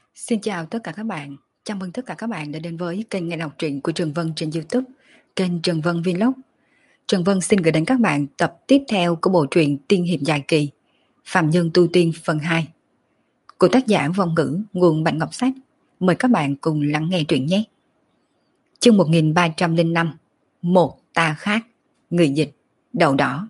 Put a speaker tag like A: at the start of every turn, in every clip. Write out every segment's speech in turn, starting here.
A: Xin chào tất cả các bạn. Chào mừng tất cả các bạn đã đến với kênh nghe đọc truyện của Trần Vân trên YouTube, kênh Trần Vân Vlog. Trần Vân xin gửi đến các bạn tập tiếp theo của bộ truyện tiên hiệp dài kỳ Phạm Nhân Tu Tiên phần 2 của tác giả Vong Ngữ, nguồn Bạch Ngọc Sách. Mời các bạn cùng lắng nghe truyện nhé. Chương 1305, Một ta khác, người dịch Đậu Đỏ.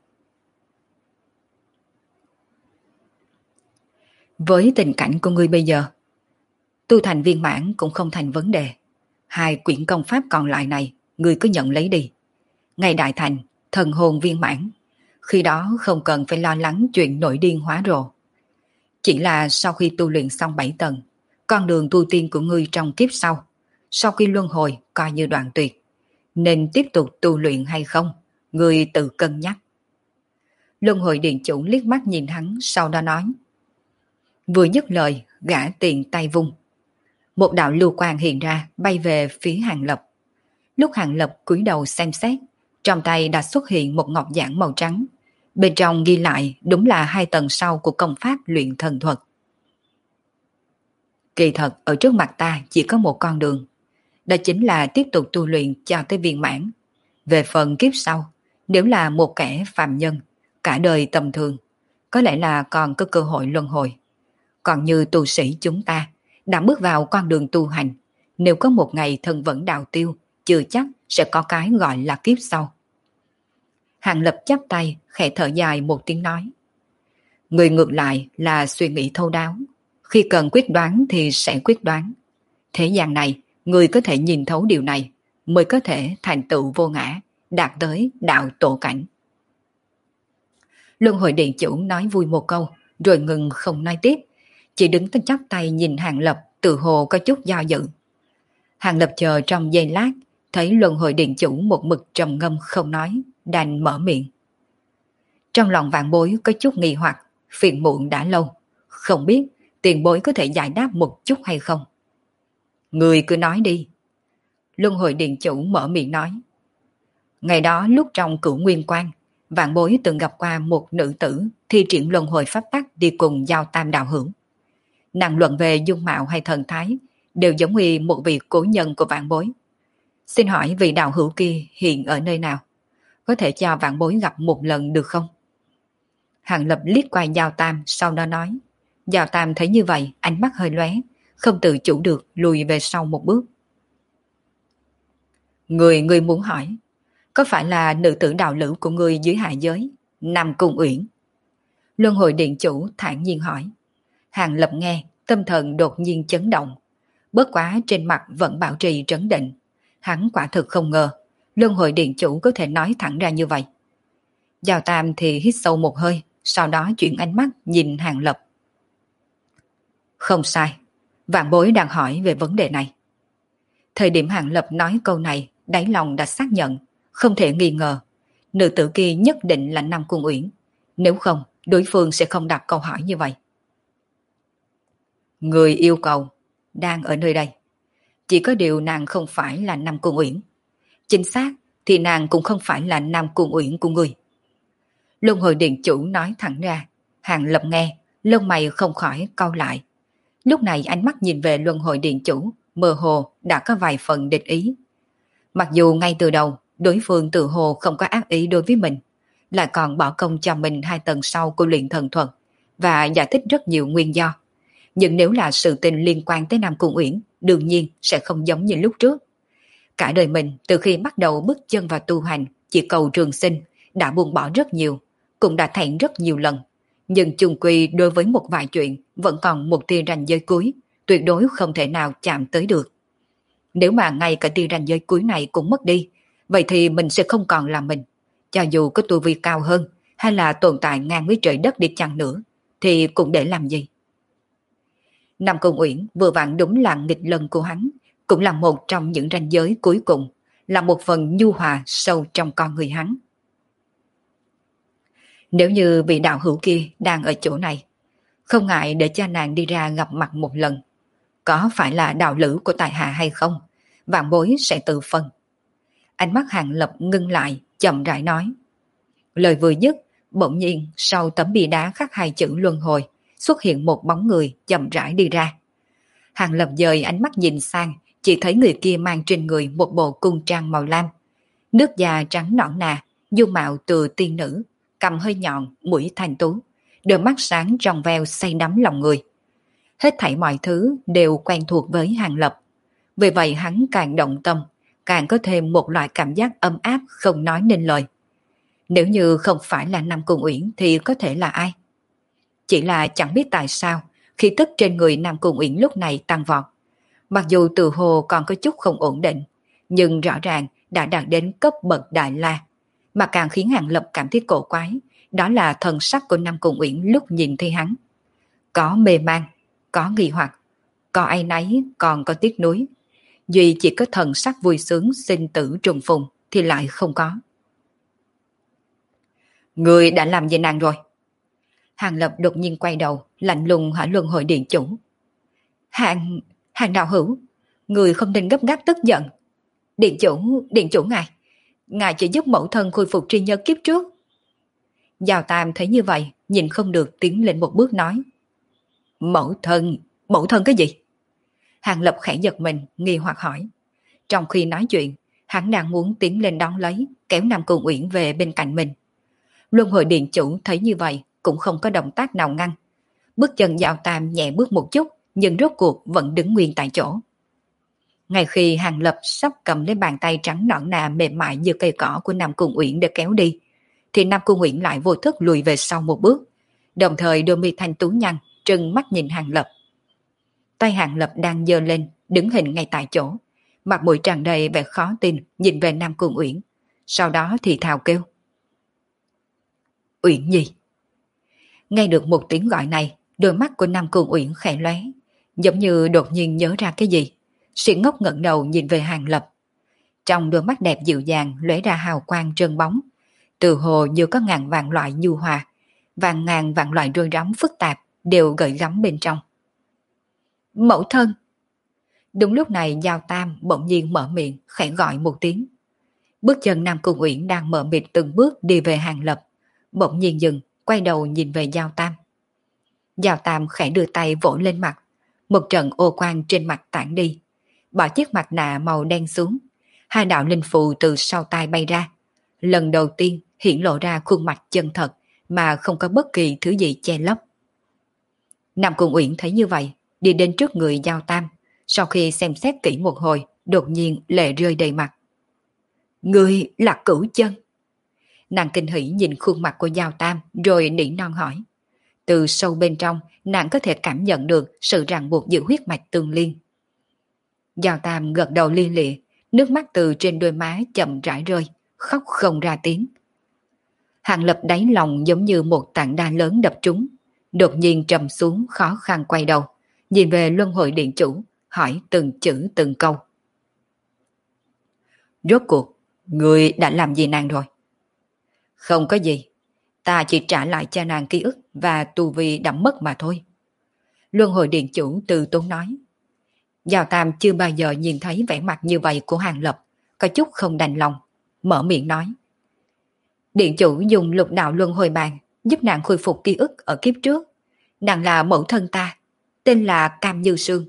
A: Với tình cảnh của ngươi bây giờ, tu thành viên mãn cũng không thành vấn đề. 2 quyển công pháp còn lại này ngươi cứ nhận lấy đi. Ngày đại thành, thần hồn viên mãn, khi đó không cần phải lo lắng chuyện nổi điên hóa rồ. Chỉ là sau khi tu luyện xong 7 tầng, con đường tu tiên của ngươi trong kiếp sau khi luân hồi coi như đoạn tuyệt, nên tiếp tục tu luyện hay không, ngươi tự cân nhắc. Luân hồi điện chủ liếc mắt nhìn hắn, sau đó nói. Vừa dứt lời, gã tiện tay vung. Một đạo lưu quang hiện ra, bay về phía Hàng Lập. Lúc Hàng Lập cúi đầu xem xét, trong tay đã xuất hiện một ngọc giản màu trắng. Bên trong ghi lại đúng là 2 tầng sau của công pháp luyện thần thuật. Kỳ thật ở trước mặt ta chỉ có một con đường. Đó chính là tiếp tục tu luyện cho tới viên mãn. Về phần kiếp sau, nếu là một kẻ phàm nhân, cả đời tầm thường, có lẽ là còn có cơ hội luân hồi. Còn như tu sĩ chúng ta, đã bước vào con đường tu hành, nếu có một ngày thân vẫn đạo tiêu, chưa chắc sẽ có cái gọi là kiếp sau. Hàng Lập chắp tay, khẽ thở dài một tiếng nói. Người ngược lại là suy nghĩ thấu đáo, khi cần quyết đoán thì sẽ quyết đoán. Thế gian này, người có thể nhìn thấu điều này, mới có thể thành tựu vô ngã, đạt tới đạo tổ cảnh. Luân hồi điện chủ nói vui một câu, rồi ngừng không nói tiếp, chỉ đứng chắp tay nhìn Hàng Lập, tự hồ có chút do dự. Hàng Lập chờ trong giây lát, thấy luân hồi điện chủ một mực trầm ngâm không nói, đành mở miệng. Trong lòng vạn bối có chút nghi hoặc, phiền muộn đã lâu, không biết tiền bối có thể giải đáp một chút hay không. Người cứ nói đi. Luân hồi điện chủ mở miệng nói. Ngày đó lúc trong Cửu Nguyên Quan, vạn bối từng gặp qua một nữ tử thi triển luân hồi pháp tắc đi cùng Giao Tam đạo hữu. Nàng luận về dung mạo hay thần thái đều giống như một vị cố nhân của vạn bối. Xin hỏi vị đạo hữu kia hiện ở nơi nào? Có thể cho vạn bối gặp một lần được không? Hàng Lập liếc qua Giao Tam, sau đó nói. Giao Tam thấy như vậy, ánh mắt hơi lóe, không tự chủ được lùi về sau một bước. Người muốn hỏi, có phải là nữ tử đạo lữ của người dưới hạ giới, Nam Cung Uyển? Luân hồi điện chủ thản nhiên hỏi. Hàng Lập nghe, tâm thần đột nhiên chấn động. Bất quá trên mặt vẫn bảo trì trấn định. Hắn quả thực không ngờ, luân hồi điện chủ có thể nói thẳng ra như vậy. Giao Tam thì hít sâu một hơi, sau đó chuyển ánh mắt nhìn Hàng Lập. Không sai, vạn bối đang hỏi về vấn đề này. Thời điểm Hàng Lập nói câu này, đáy lòng đã xác nhận, không thể nghi ngờ. Nữ tử kia nhất định là Nam Cung Uyển. Nếu không, đối phương sẽ không đặt câu hỏi như vậy. Người yêu cầu đang ở nơi đây. Chỉ có điều nàng không phải là Nam Cung Uyển. Chính xác thì nàng cũng không phải là Nam Cung Uyển của người. Luân hồi điện chủ nói thẳng ra. Hàng Lập nghe, lông mày không khỏi cau lại. Lúc này ánh mắt nhìn về luân hồi điện chủ, mơ hồ đã có vài phần địch ý. Mặc dù ngay từ đầu, đối phương tự hồ không có ác ý đối với mình, lại còn bỏ công cho mình 2 tầng sau của luyện thần thuật và giải thích rất nhiều nguyên do. Nhưng nếu là sự tình liên quan tới Nam Cung Uyển, đương nhiên sẽ không giống như lúc trước. Cả đời mình từ khi bắt đầu bước chân vào tu hành, chỉ cầu trường sinh, đã buông bỏ rất nhiều, cũng đã thẹn rất nhiều lần. Nhưng chung quy đối với một vài chuyện vẫn còn một tia ranh giới cuối, tuyệt đối không thể nào chạm tới được. Nếu mà ngay cả tia ranh giới cuối này cũng mất đi, vậy thì mình sẽ không còn là mình. Cho dù có tu vi cao hơn, hay là tồn tại ngang với trời đất đi chăng nữa, thì cũng để làm gì? Nam Cung Uyển vừa vặn đúng là nghịch lần của hắn, cũng là một trong những ranh giới cuối cùng, là một phần nhu hòa sâu trong con người hắn. Nếu như vị đạo hữu kia đang ở chỗ này, không ngại để cho nàng đi ra gặp mặt một lần. Có phải là đạo lữ của tài hạ hay không, vạn bối sẽ tự phân. Ánh mắt Hàng Lập ngưng lại, chậm rãi nói. Lời vừa dứt, bỗng nhiên sau tấm bia đá khắc 2 chữ luân hồi, xuất hiện một bóng người chậm rãi đi ra. Hàng Lập dời ánh mắt nhìn sang, chỉ thấy người kia mang trên người một bộ cung trang màu lam. Nước da trắng nõn nà, dung mạo từ tiên nữ, cằm hơi nhọn, mũi thanh tú, đôi mắt sáng trong veo say đắm lòng người. Hết thảy mọi thứ đều quen thuộc với Hàng Lập. Vì vậy hắn càng động tâm, càng có thêm một loại cảm giác ấm áp không nói nên lời. Nếu như không phải là Nam Cung Uyển thì có thể là ai? Chỉ là chẳng biết tại sao khí tức trên người Nam Cung Uyển lúc này tăng vọt. Mặc dù từ hồ còn có chút không ổn định, nhưng rõ ràng đã đạt đến cấp bậc Đại La. Mà càng khiến Hàng Lập cảm thấy cổ quái, đó là thần sắc của Nam Cung Uyển lúc nhìn thấy hắn. Có mê man, có nghi hoặc, có áy náy, còn có tiếc nuối. Duy chỉ có thần sắc vui sướng sinh tử trùng phùng thì lại không có. Người đã làm gì nàng rồi? Hàng Lập đột nhiên quay đầu, lạnh lùng hỏi Luân Hồi Điện Chủ. Hàng đạo hữu, người không nên gấp gáp tức giận. Điện chủ ngài chỉ giúp mẫu thân khôi phục tri nhớ kiếp trước. Giào Tam thấy như vậy, nhìn không được tiến lên một bước nói. Mẫu thân cái gì? Hàng Lập khẽ giật mình, nghi hoặc hỏi. Trong khi nói chuyện, hắn đang muốn tiến lên đón lấy, kéo Nam Cung Uyển về bên cạnh mình. Luân Hồi Điện Chủ thấy như vậy, cũng không có động tác nào ngăn. Bước chân Giào Tam nhẹ bước một chút, nhưng rốt cuộc vẫn đứng nguyên tại chỗ. Ngay khi Hàng Lập sắp cầm lấy bàn tay trắng nõn nà mềm mại như cây cỏ của Nam Cung Uyển để kéo đi, thì Nam Cung Uyển lại vô thức lùi về sau một bước, đồng thời đôi mi thanh tú nhăn, trừng mắt nhìn Hàng Lập. Tay Hàng Lập đang giơ lên, đứng hình ngay tại chỗ, mặt mũi tràn đầy vẻ khó tin nhìn về Nam Cung Uyển, sau đó thì thào kêu. Uyển Nhi. Nghe được một tiếng gọi này, đôi mắt của Nam Cung Uyển khẽ lóe, giống như đột nhiên nhớ ra cái gì, sĩ ngốc ngẩng đầu nhìn về Hàng Lập. Trong đôi mắt đẹp dịu dàng lóe ra hào quang trơn bóng, từ hồ như có ngàn vạn loại nhu hòa, ngàn vạn loại rối rắm phức tạp đều gợi gắm bên trong. Mẫu thân. Đúng lúc này Giao Tam bỗng nhiên mở miệng khẽ gọi một tiếng. Bước chân Nam Cung Uyển đang mở mịt từng bước đi về Hàng Lập, bỗng nhiên dừng, quay đầu nhìn về Giao Tam. Giao Tam khẽ đưa tay vỗ lên mặt, một trận ô quang trên mặt tản đi, bỏ chiếc mặt nạ màu đen xuống, hai đạo linh phù từ sau tai bay ra, lần đầu tiên hiển lộ ra khuôn mặt chân thật mà không có bất kỳ thứ gì che lấp. Nam Cung Uyển thấy như vậy, đi đến trước người Giao Tam, sau khi xem xét kỹ một hồi, đột nhiên lệ rơi đầy mặt. Người là Cửu Chân. Nàng kinh hỉ nhìn khuôn mặt của Giao Tam rồi nỉ non hỏi. Từ sâu bên trong, nàng có thể cảm nhận được sự ràng buộc giữa huyết mạch tương liên. Giao Tam gật đầu li lịa, nước mắt từ trên đôi má chậm rãi rơi, khóc không ra tiếng. Hàng Lập đáy lòng giống như một tảng đá lớn đập trúng, đột nhiên trầm xuống khó khăn quay đầu, nhìn về Luân Hồi Điện Chủ, hỏi từng chữ từng câu. Rốt cuộc, người đã làm gì nàng rồi? Không có gì, ta chỉ trả lại cho nàng ký ức và tu vi đã mất mà thôi. Luân Hồi Điện Chủ từ tốn nói. Giao Tam chưa bao giờ nhìn thấy vẻ mặt như vậy của Hàng Lập, có chút không đành lòng, mở miệng nói. Điện Chủ dùng lục đạo luân hồi bàn giúp nàng khôi phục ký ức ở kiếp trước. Nàng là mẫu thân ta, tên là Cam Như Sương.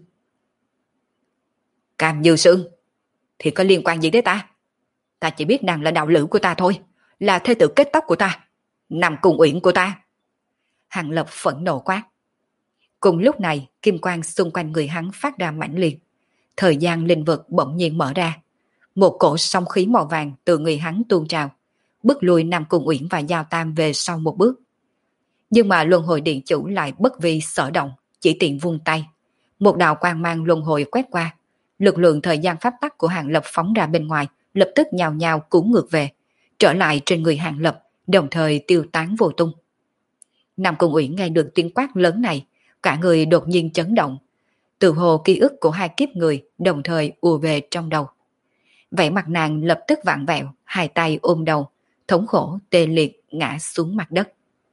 A: Cam Như Sương? Thì có liên quan gì tới ta? Ta chỉ biết nàng là đạo lữ của ta thôi, là thê tử kết tóc của ta, Nam Cung Uyển của ta. Hàng Lập phẫn nộ quát. Cùng lúc này, kim quang xung quanh người hắn phát ra mãnh liệt. Thời gian linh vực bỗng nhiên mở ra. Một cổ sóng khí màu vàng từ người hắn tuôn trào, bước lùi Nam Cung Uyển và Giao Tam về sau một bước. Nhưng mà Luân Hồi Điện Chủ lại bất vi sở động, chỉ tiện vung tay. Một đạo quang mang luân hồi quét qua. Lực lượng thời gian pháp tắc của Hàng Lập phóng ra bên ngoài, lập tức nhào nhào cuốn ngược về, trở lại trên người Hàng Lập, đồng thời tiêu tán vô tung. Nam Cung Uyển nghe được tiếng quát lớn này, cả người đột nhiên chấn động. Từ hồ ký ức của hai kiếp người đồng thời ùa về trong đầu. Vẻ mặt nàng lập tức vặn vẹo, hai tay ôm đầu, thống khổ tê liệt ngã xuống mặt đất.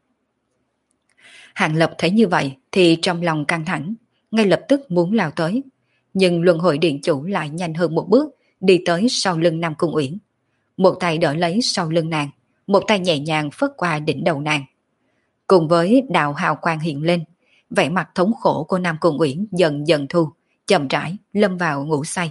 A: Hàng Lập thấy như vậy thì trong lòng căng thẳng, ngay lập tức muốn lao tới. Nhưng Luân Hồi Điện Chủ lại nhanh hơn một bước, đi tới sau lưng Nam Cung Uyển. Một tay đỡ lấy sau lưng nàng, một tay nhẹ nhàng phất qua đỉnh đầu nàng. Cùng với đạo hào quang hiện lên, vẻ mặt thống khổ của Nam Cung Uyển dần dần thu, chậm rãi lâm vào ngủ say.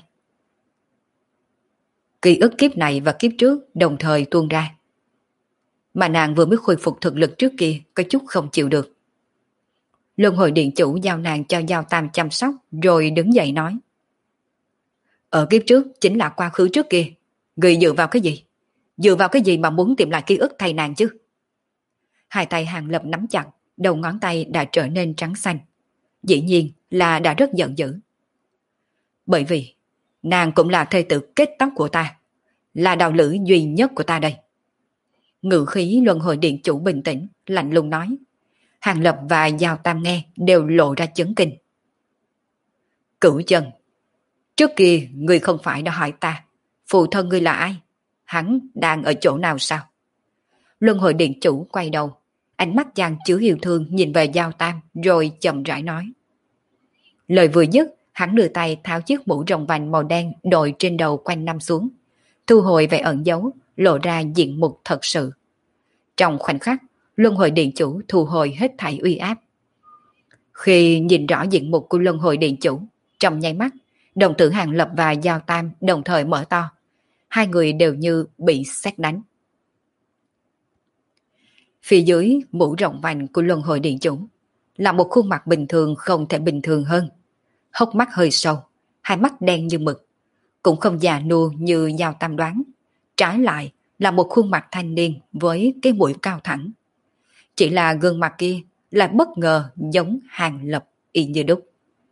A: Ký ức kiếp này và kiếp trước đồng thời tuôn ra. Mà nàng vừa mới khôi phục thực lực trước kia có chút không chịu được. Luân hồi điện chủ giao nàng cho Giao Tam chăm sóc rồi đứng dậy nói. Ở kiếp trước chính là quá khứ trước kia. Người dựa vào cái gì? Dựa vào cái gì mà muốn tìm lại ký ức thay nàng chứ? Hai tay Hàng Lập nắm chặt, đầu ngón tay đã trở nên trắng xanh. Dĩ nhiên là đã rất giận dữ. Bởi vì nàng cũng là thê tử kết tóc của ta, là đạo lữ duy nhất của ta đây. Ngự khí luân hồi điện chủ bình tĩnh, lạnh lùng nói. Hàng Lập và Giao Tam nghe đều lộ ra chấn kinh. Cửu Chân, trước kia ngươi không phải đã hỏi ta, phụ thân ngươi là ai? Hắn đang ở chỗ nào sao? Luân hồi điện chủ quay đầu, ánh mắt chàng chứa yêu thương nhìn về Giao Tam rồi chậm rãi nói. Lời vừa dứt, hắn đưa tay tháo chiếc mũ rồng vành màu đen đội trên đầu quanh năm xuống, thu hồi vẻ ẩn giấu, lộ ra diện mục thật sự. Trong khoảnh khắc, luân hồi điện chủ thu hồi hết thảy uy áp. Khi nhìn rõ diện mục của luân hồi điện chủ, trong nháy mắt, đồng tử Hàng Lập và Giao Tam đồng thời mở to. Hai người đều như bị sét đánh. Phía dưới mũ rộng vành của luân hồi điện chủ là một khuôn mặt bình thường không thể bình thường hơn. Hốc mắt hơi sâu, hai mắt đen như mực, cũng không già nua như Giao Tam đoán. Trái lại là một khuôn mặt thanh niên với cái mũi cao thẳng. Chỉ là gương mặt kia là bất ngờ giống Hàng Lập y như đúc.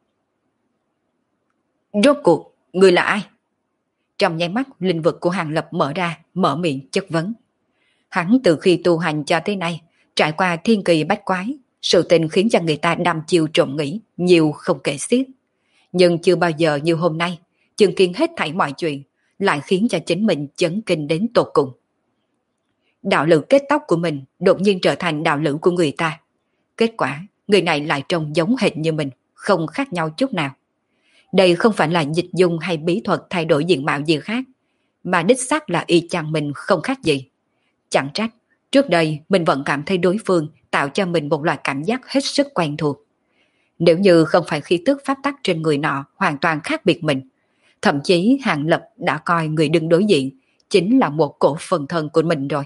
A: Rốt cuộc, người là ai? Trong nháy mắt linh vực của Hàng Lập mở ra, mở miệng chất vấn. Hắn từ khi tu hành cho tới nay, trải qua thiên kỳ bách quái, sự tình khiến cho người ta đăm chiêu trộm nghĩ, nhiều không kể xiết. Nhưng chưa bao giờ như hôm nay, chứng kiến hết thảy mọi chuyện, lại khiến cho chính mình chấn kinh đến tột cùng. Đạo lữ kết tóc của mình đột nhiên trở thành đạo lữ của người ta. Kết quả, người này lại trông giống hệt như mình, không khác nhau chút nào. Đây không phải là dịch dung hay bí thuật thay đổi diện mạo gì khác, mà đích xác là y chang mình không khác gì. Chẳng trách, trước đây mình vẫn cảm thấy đối phương tạo cho mình một loại cảm giác hết sức quen thuộc. Nếu như không phải khí tức pháp tắc trên người nọ hoàn toàn khác biệt mình, thậm chí Hàng Lập đã coi người đứng đối diện chính là một cổ phần thân của mình rồi.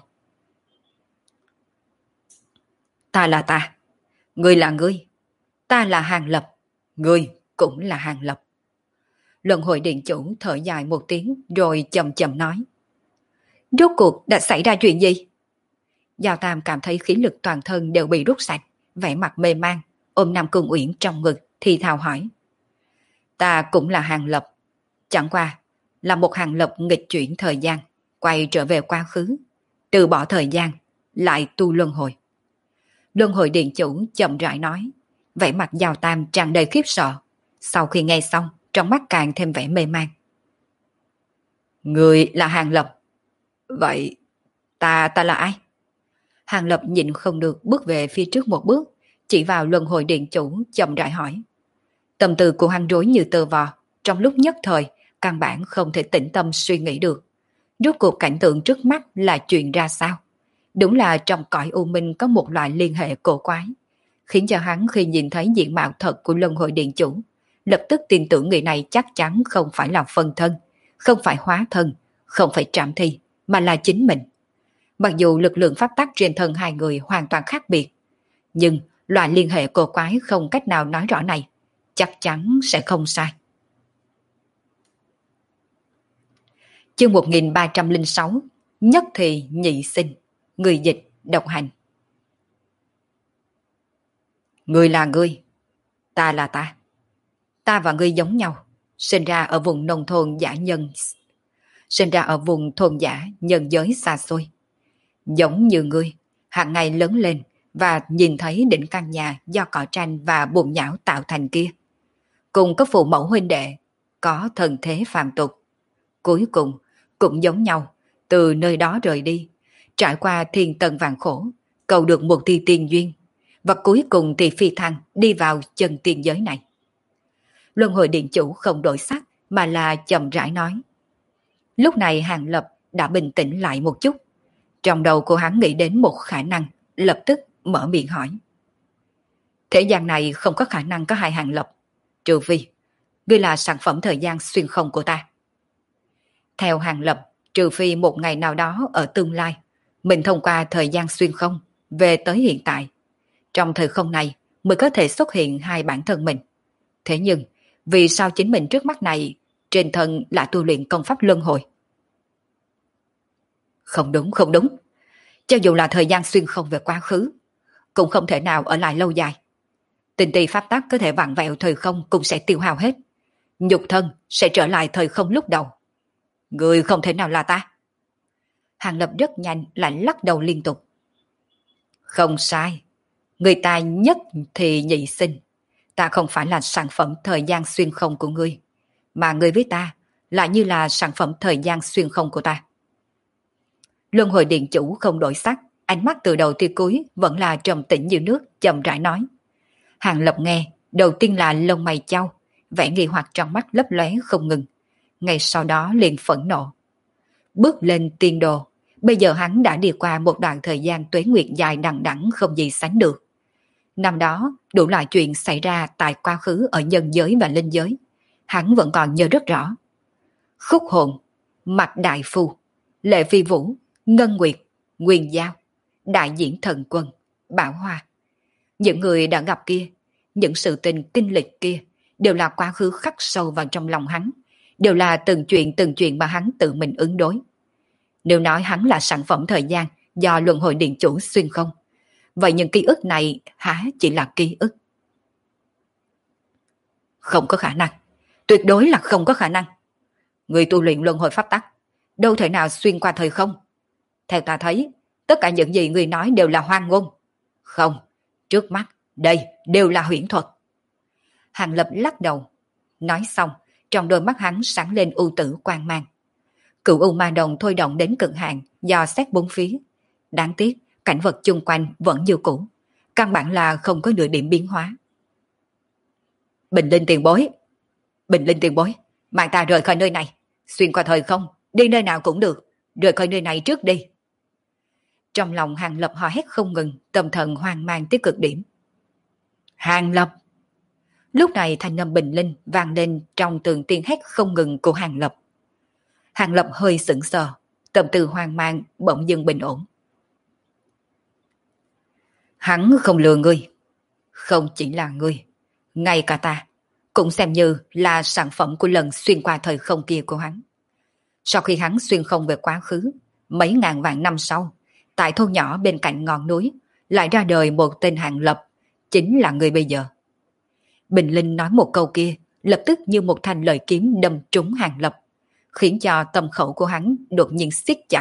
A: Ta là ta, ngươi là ngươi, ta là Hàng Lập, ngươi cũng là Hàng Lập. Luân hồi điện chủ thở dài một tiếng rồi chậm chậm nói. Rốt cuộc đã xảy ra chuyện gì? Giao Tam cảm thấy khí lực toàn thân đều bị rút sạch, vẻ mặt mê man, ôm Nam Cung Uyển trong ngực thì thào hỏi. Ta cũng là Hàng Lập, chẳng qua là một Hàng Lập nghịch chuyển thời gian, quay trở về quá khứ, từ bỏ thời gian, lại tu luân hồi. Luân hồi điện chủ chậm rãi nói, vẻ mặt Giao Tam tràn đầy khiếp sợ. Sau khi nghe xong, trong mắt càng thêm vẻ mê man. Người là Hàng Lập. Vậy ta là ai? Hàng Lập nhịn không được bước về phía trước một bước, chỉ vào luân hồi điện chủ chậm rãi hỏi. Tâm tư của hắn rối như tơ vò, trong lúc nhất thời, căn bản không thể tĩnh tâm suy nghĩ được. Rốt cuộc cảnh tượng trước mắt là chuyện ra sao? Đúng là trong cõi u minh có một loại liên hệ cổ quái, khiến cho hắn khi nhìn thấy diện mạo thật của luân hồi điện chủ, lập tức tin tưởng người này chắc chắn không phải là phân thân, không phải hóa thân, không phải trảm thi, mà là chính mình. Mặc dù lực lượng pháp tắc trên thân hai người hoàn toàn khác biệt, nhưng loại liên hệ cổ quái không cách nào nói rõ này chắc chắn sẽ không sai. Chương 1306, Nhất Thì Nhị Sinh. Người dịch độc hành. Ngươi là ngươi, ta là ta. Ta và ngươi giống nhau, sinh ra ở vùng nông thôn sinh ra ở vùng thôn giả nhân giới xa xôi. Giống như ngươi, hàng ngày lớn lên và nhìn thấy đỉnh căn nhà do cỏ tranh và bùn nhão tạo thành kia. Cùng có phụ mẫu huynh đệ, có thần thế phàm tục. Cuối cùng, cũng giống nhau, từ nơi đó rời đi, trải qua thiên tầng vạn khổ, cầu được một thi tiên duyên, và cuối cùng thì phi thăng đi vào chân tiên giới này. Luân hồi điện chủ không đổi sắc mà là chậm rãi nói. Lúc này Hàng Lập đã bình tĩnh lại một chút. Trong đầu của hắn nghĩ đến một khả năng, lập tức mở miệng hỏi. Thế gian này không có khả năng có hai Hàng Lập, trừ phi Ngươi là sản phẩm thời gian xuyên không của ta. Theo Hàng Lập, trừ phi một ngày nào đó ở tương lai, mình thông qua thời gian xuyên không về tới hiện tại. Trong thời không này mới có thể xuất hiện hai bản thân mình. Thế nhưng, vì sao chính mình trước mắt này trên thân lại tu luyện công pháp luân hồi? Không đúng, không đúng. Cho dù là thời gian xuyên không về quá khứ, cũng không thể nào ở lại lâu dài. Tinh ti pháp tắc có thể vặn vẹo thời không cũng sẽ tiêu hao hết. Nhục thân sẽ trở lại thời không lúc đầu. Người không thể nào là ta. Hàng Lập rất nhanh lại lắc đầu liên tục. Không sai. Người ta nhất thì nhị sinh. Ta không phải là sản phẩm thời gian xuyên không của ngươi, mà ngươi với ta lại như là sản phẩm thời gian xuyên không của ta. Luân hồi điện chủ không đổi sắc, ánh mắt từ đầu tới cuối vẫn là trầm tĩnh như nước, chậm rãi nói. Hàng Lập nghe, đầu tiên là lông mày chau, vẻ nghi hoặc trong mắt lấp lóe không ngừng. Ngay sau đó liền phẫn nộ. Bước lên tiên đồ, bây giờ hắn đã đi qua một đoạn thời gian tuế nguyệt dài đằng đẵng không gì sánh được. Năm đó, đủ loại chuyện xảy ra tại quá khứ ở nhân giới và linh giới. Hắn vẫn còn nhớ rất rõ. Khúc hồn, Mạc Đại Phu, Lệ Phi Vũ, Ngân Nguyệt, Nguyên Giao, đại diễn thần quân, Bảo Hoa. Những người đã gặp kia, những sự tình kinh lịch kia, đều là quá khứ khắc sâu vào trong lòng hắn, đều là từng chuyện mà hắn tự mình ứng đối. Nếu nói hắn là sản phẩm thời gian do luân hồi điện chủ xuyên không, vậy những ký ức này há chỉ là ký ức? Không có khả năng, tuyệt đối là không có khả năng. Người tu luyện luân hồi pháp tắc, đâu thể nào xuyên qua thời không. Theo ta thấy, tất cả những gì người nói đều là hoang ngôn. Không, trước mắt, đây đều là huyễn thuật. Hàng Lập lắc đầu. Nói xong, trong đôi mắt hắn sáng lên u tử quang mang. Cựu u ma đồng thôi động đến cực hạn, dò xét bốn phía. Đáng tiếc, cảnh vật chung quanh vẫn như cũ. Căn bản là không có nửa điểm biến hóa. Bình Linh tiền bối. Bình Linh tiền bối, mang ta rời khỏi nơi này. Xuyên qua thời không, đi nơi nào cũng được. Rời khỏi nơi này trước đi. Trong lòng Hàng Lập hò hét không ngừng, tâm thần hoang mang tới cực điểm. Hàng Lập! Lúc này thanh âm Bình Linh vang lên trong từng tiếng hét không ngừng của Hàng Lập. Hàng Lập hơi sững sờ, tâm tư hoang mang bỗng dưng bình ổn. Hắn không lừa ngươi. Không chỉ là ngươi, ngay cả ta cũng xem như là sản phẩm của lần xuyên qua thời không kia của hắn. Sau khi hắn xuyên không về quá khứ, mấy ngàn vạn năm sau, tại thôn nhỏ bên cạnh ngọn núi, lại ra đời một tên Hàng Lập, chính là người bây giờ. Bình Linh nói một câu kia, lập tức như một thanh lời kiếm đâm trúng Hàng Lập, khiến cho tâm khẩu của hắn đột nhiên siết chặt.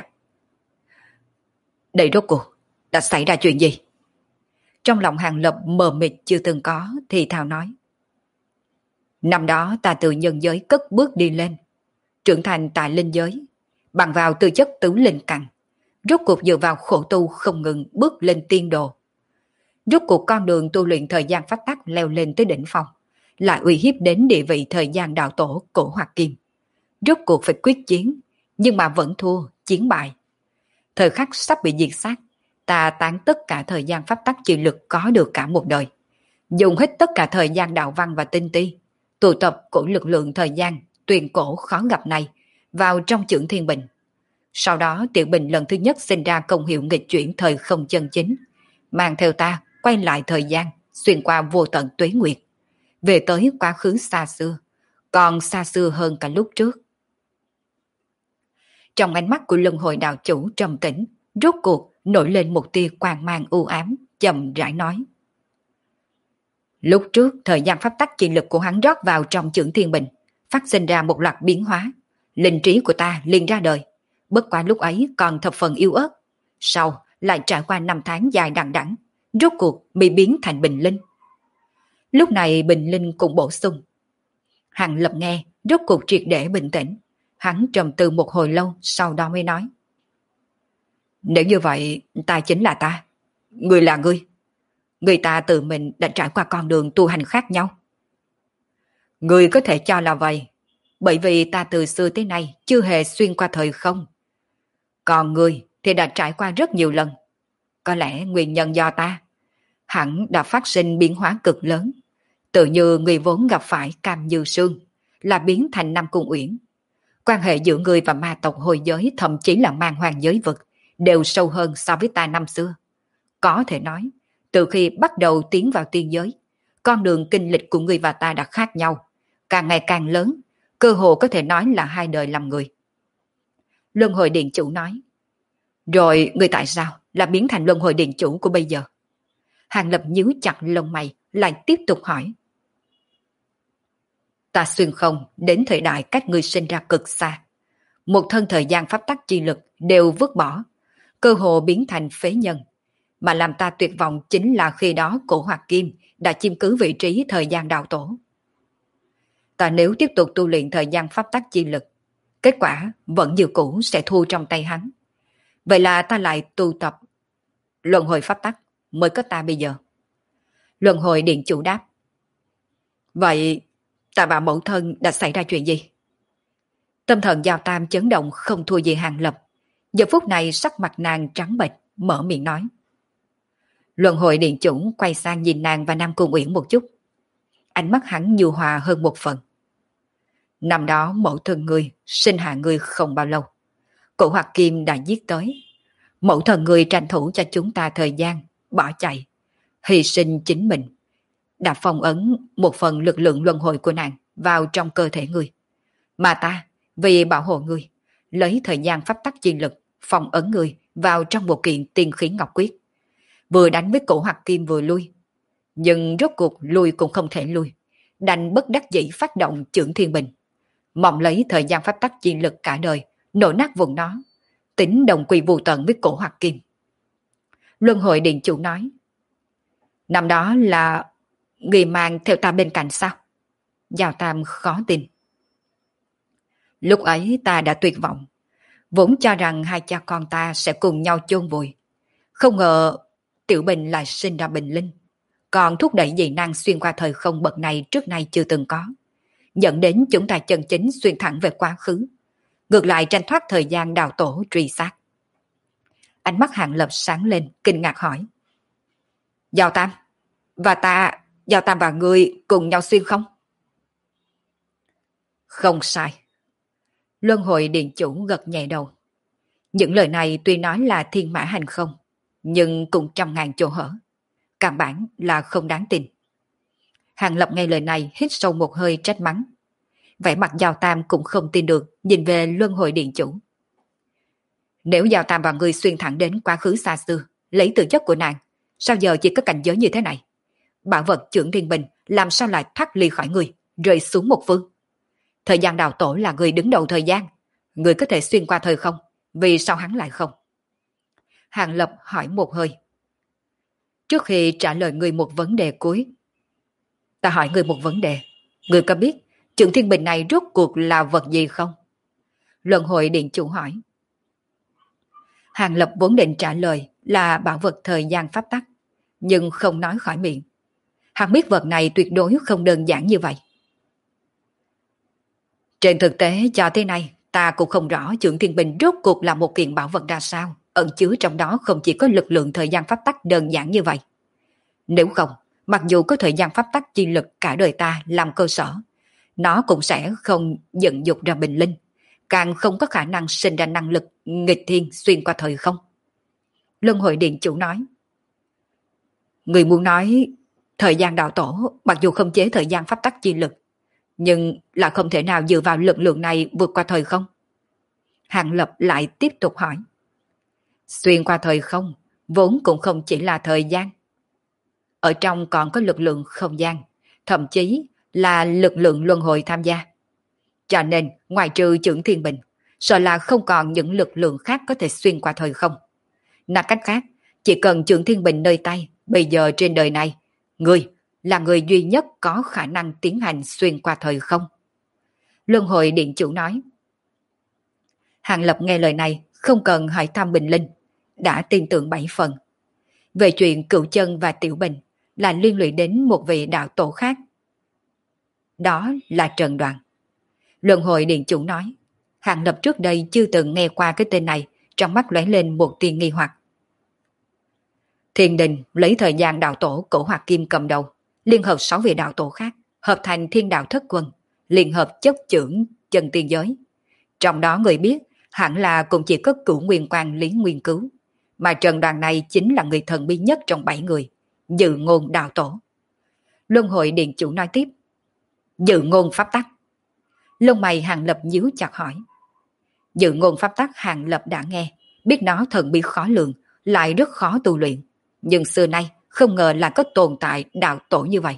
A: Đây rốt cuộc đã xảy ra chuyện gì? Trong lòng Hàng Lập mờ mịt chưa từng có thì thào nói. Năm đó ta từ nhân giới cất bước đi lên, trưởng thành tại linh giới, bằng vào tư chất tứ linh căn, rốt cuộc dựa vào khổ tu không ngừng bước lên tiên đồ. Rốt cuộc con đường tu luyện thời gian pháp tắc leo lên tới đỉnh phong, lại uy hiếp đến địa vị thời gian đạo tổ cổ Hoặc Kim. Rốt cuộc phải quyết chiến, nhưng mà vẫn thua, chiến bại. Thời khắc sắp bị diệt sát, ta tán tất cả thời gian pháp tắc chi lực có được cả một đời, dùng hết tất cả thời gian đạo văn và tinh ti, tụ tập của lực lượng thời gian tuyền cổ khó gặp này vào trong chưởng thiên bình. Sau đó tiểu bình lần thứ nhất sinh ra công hiệu nghịch chuyển thời không chân chính, mang theo ta quay lại thời gian, xuyên qua vô tận tuế nguyệt, về tới quá khứ xa xưa, còn xa xưa hơn cả lúc trước. Trong ánh mắt của luân hồi đạo chủ trầm tĩnh, rốt cuộc nổi lên một tia quang mang u ám, chậm rãi nói. Lúc trước, thời gian pháp tắc chi lực của hắn rót vào trong chưởng thiên bình, phát sinh ra một loạt biến hóa. Linh trí của ta liền ra đời. Bất quá lúc ấy còn thập phần yếu ớt. Sau lại trải qua năm tháng dài đằng đẵng, rốt cuộc bị biến thành Bình Linh. Lúc này Bình Linh cũng bổ sung. Hàng Lập nghe, rốt cuộc triệt để bình tĩnh. Hắn trầm tư một hồi lâu, sau đó mới nói. Nếu như vậy, ta chính là ta. Ngươi là ngươi. Người ta tự mình đã trải qua con đường tu hành khác nhau. Ngươi có thể cho là vậy, bởi vì ta từ xưa tới nay chưa hề xuyên qua thời không. Còn ngươi thì đã trải qua rất nhiều lần. Có lẽ nguyên nhân do ta, hẳn đã phát sinh biến hóa cực lớn. Tự như người vốn gặp phải Cam Như Sương, là biến thành Nam Cung Uyển. Quan hệ giữa người và ma tộc hồi giới, thậm chí là man hoang giới vực, đều sâu hơn so với ta năm xưa. Có thể nói, từ khi bắt đầu tiến vào tiên giới, con đường kinh lịch của người và ta đã khác nhau, càng ngày càng lớn, cơ hồ có thể nói là hai đời làm người. Luân hồi điện chủ nói, rồi người tại sao là biến thành luân hồi điện chủ của bây giờ? Hàng Lập nhíu chặt lông mày, lại tiếp tục hỏi. Ta xuyên không đến thời đại cách ngươi sinh ra cực xa. Một thân thời gian pháp tắc chi lực đều vứt bỏ, cơ hồ biến thành phế nhân. Mà làm ta tuyệt vọng chính là khi đó cổ Hoạt Kim đã chiếm cứ vị trí thời gian đạo tổ. Ta nếu tiếp tục tu luyện thời gian pháp tắc chi lực, kết quả vẫn như cũ sẽ thu trong tay hắn. Vậy là ta lại tu tập luân hồi pháp tắc mới có ta bây giờ. Luân hồi điện chủ đáp. Vậy ta và mẫu thân đã xảy ra chuyện gì? Tâm thần Giao Tam chấn động không thua gì Hàng Lập. Giờ phút này sắc mặt nàng trắng bệch, mở miệng nói. Luân hồi điện chủ quay sang nhìn nàng và Nam Cung Uyển một chút. Ánh mắt hắn nhu hòa hơn một phần. Năm đó mẫu thân ngươi sinh hạ ngươi không bao lâu, cổ Hoạt Kim đã giết tới. Mẫu thân ngươi tranh thủ cho chúng ta thời gian, bỏ chạy, hy sinh chính mình, đã phong ấn một phần lực lượng luân hồi của nàng vào trong cơ thể ngươi. Mà ta, vì bảo hộ ngươi, lấy thời gian pháp tắc chi lực phong ấn ngươi vào trong một kiện tiên khí ngọc quyết. Vừa đánh với cổ Hoạt Kim vừa lui. Nhưng rốt cuộc lui cũng không thể lui, đành bất đắc dĩ phát động Chưởng Thiên Bình, mong lấy thời gian pháp tắc chi lực cả đời nổ nát vùng nó, tính đồng quy vô tận với cổ Hoạt Kim. Luân hồi điện chủ nói, năm đó là người mang theo ta bên cạnh sao? Giao Tam khó tin. Lúc ấy ta đã tuyệt vọng, vốn cho rằng hai cha con ta sẽ cùng nhau chôn vùi. Không ngờ Tiểu Bình lại sinh ra bình linh, còn thúc đẩy dị năng xuyên qua thời không bậc này trước nay chưa từng có, dẫn đến chúng ta chân chính xuyên thẳng về quá khứ, ngược lại tranh thoát thời gian đào tổ truy sát. Ánh mắt Hàng Lập sáng lên, kinh ngạc hỏi. Giao Tam, Giao Tam và ngươi cùng nhau xuyên không? Không sai. Luân hồi điện chủ gật nhẹ đầu. Những lời này tuy nói là thiên mã hành không, nhưng cũng trăm ngàn chỗ hở. Căn bản là không đáng tin. Hàng Lập nghe lời này hít sâu một hơi trách mắng. Vẻ mặt Giao Tam cũng không tin được, nhìn về luân hồi điện chủ. Nếu Giao Tam và ngươi xuyên thẳng đến quá khứ xa xưa, lấy từ chất của nàng, sao giờ chỉ có cảnh giới như thế này? Bảo vật Chưởng Thiên Bình làm sao lại thoát ly khỏi ngươi, rơi xuống một phương? Thời gian đào tổ là người đứng đầu thời gian, người có thể xuyên qua thời không, vì sao hắn lại không? Hàng Lập hỏi một hơi. Trước khi trả lời người một vấn đề cuối, ta hỏi người một vấn đề. Người có biết Chưởng Thiên Bình này rốt cuộc là vật gì không? Luân hồi điện chủ hỏi. Hàng Lập vốn định trả lời là bảo vật thời gian pháp tắc, nhưng không nói khỏi miệng. Hắn biết vật này tuyệt đối không đơn giản như vậy. Trên thực tế cho tới nay, ta cũng không rõ Chưởng Thiên Bình rốt cuộc là một kiện bảo vật ra sao, ẩn chứa trong đó không chỉ có lực lượng thời gian pháp tắc đơn giản như vậy. Nếu không, mặc dù có thời gian pháp tắc chi lực cả đời ta làm cơ sở, nó cũng sẽ không dựng dục ra bình linh, càng không có khả năng sinh ra năng lực nghịch thiên xuyên qua thời không. Luân hồi điện chủ nói. Người muốn nói thời gian đạo tổ mặc dù không chế thời gian pháp tắc chi lực, nhưng là không thể nào dựa vào lực lượng này vượt qua thời không? Hàng Lập lại tiếp tục hỏi. Xuyên qua thời không vốn cũng không chỉ là thời gian. Ở trong còn có lực lượng không gian, thậm chí là lực lượng luân hồi tham gia. Cho nên ngoài trừ Chưởng Thiên Bình, sợ là không còn những lực lượng khác có thể xuyên qua thời không. Nói cách khác, chỉ cần Chưởng Thiên Bình nơi tay, bây giờ trên đời này, ngươi là người duy nhất có khả năng tiến hành xuyên qua thời không. Luân hồi điện chủ nói. Hàng Lập nghe lời này, không cần hỏi thăm Bình Linh, đã tin tưởng 7 phần. Về chuyện Cửu Chân và Tiểu Bình là liên lụy đến một vị đạo tổ khác. Đó là Trần Đoàn. Luân hồi điện chủ nói. Hàng Lập trước đây chưa từng nghe qua cái tên này, trong mắt lóe lên một tia nghi hoặc. Thiên Đình lấy thời gian đạo tổ cổ Hoạt Kim cầm đầu, liên hợp 6 vị đạo tổ khác, hợp thành Thiên Đạo Thất Quân, liên hợp chấp chưởng chân tiên giới. Trong đó người biết hẳn là cũng chỉ có Cửu Nguyên Quan Lý Nguyên Cứu, mà Trần Đoàn này chính là người thần bí nhất trong 7 người, Dự Ngôn Đạo Tổ. Luân Hồi Điện Chủ nói tiếp, Dự Ngôn Pháp Tắc. Lông mày Hàng Lập nhíu chặt hỏi. Dự Ngôn Pháp Tắc Hàng Lập đã nghe, biết nó thần bí khó lường, lại rất khó tu luyện, nhưng xưa nay không ngờ là có tồn tại đạo tổ như vậy.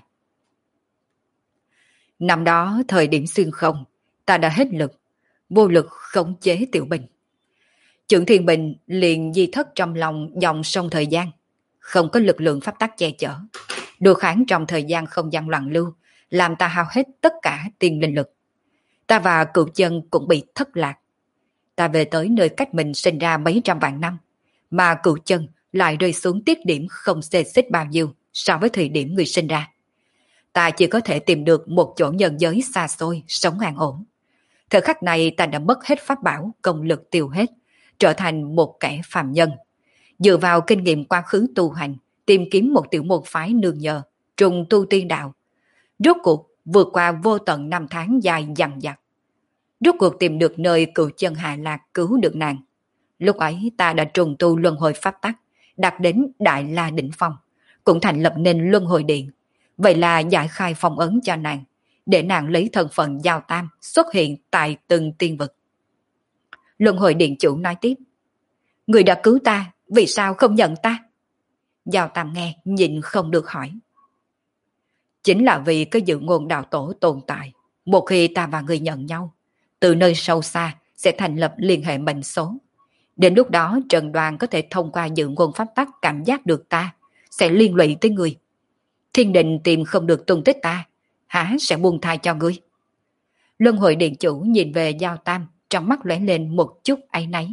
A: Năm đó thời điểm xuyên không, ta đã hết lực, vô lực khống chế Tiểu Bình. Trưởng Thiên Bình liền di thất trong lòng dòng sông thời gian, không có lực lượng pháp tắc che chở. Đối kháng trong thời gian không gian loạn lưu, làm ta hao hết tất cả tiên linh lực. Ta và Cửu Chân cũng bị thất lạc. Ta về tới nơi cách mình sinh ra mấy trăm vạn năm, mà Cửu Chân lại rơi xuống tiết điểm không xê xích bao nhiêu so với thời điểm người sinh ra. Ta chỉ có thể tìm được một chỗ nhân giới xa xôi, sống an ổn. Thời khắc này ta đã mất hết pháp bảo, công lực tiêu hết, trở thành một kẻ phàm nhân. Dựa vào kinh nghiệm quá khứ tu hành, tìm kiếm một tiểu môn phái nương nhờ, trùng tu tiên đạo. Rốt cuộc vượt qua vô tận năm tháng dài dằng dặc. Rốt cuộc tìm được nơi Cửu Chân hạ lạc cứu được nàng. Lúc ấy ta đã trùng tu luân hồi pháp tắc, đạt đến Đại La đỉnh phong, cũng thành lập nên luân hồi điện. Vậy là giải khai phong ấn cho nàng, để nàng lấy thân phận Giao Tam xuất hiện tại từng tiên vực. Luân hồi điện chủ nói tiếp, người đã cứu ta, vì sao không nhận ta? Giao Tam nghe nhịn không được hỏi. Chính là vì cái Dự Ngôn đạo tổ tồn tại. Một khi ta và người nhận nhau, từ nơi sâu xa sẽ thành lập liên hệ mệnh số. Đến lúc đó Trần Đoàn có thể thông qua Dự Ngôn pháp tắc cảm giác được ta, sẽ liên lụy tới người. Thiên Đình tìm không được tung tích ta, há sẽ buông tha cho ngươi. Luân hồi điện chủ nhìn về Giao Tam, trong mắt lóe lên một chút áy náy.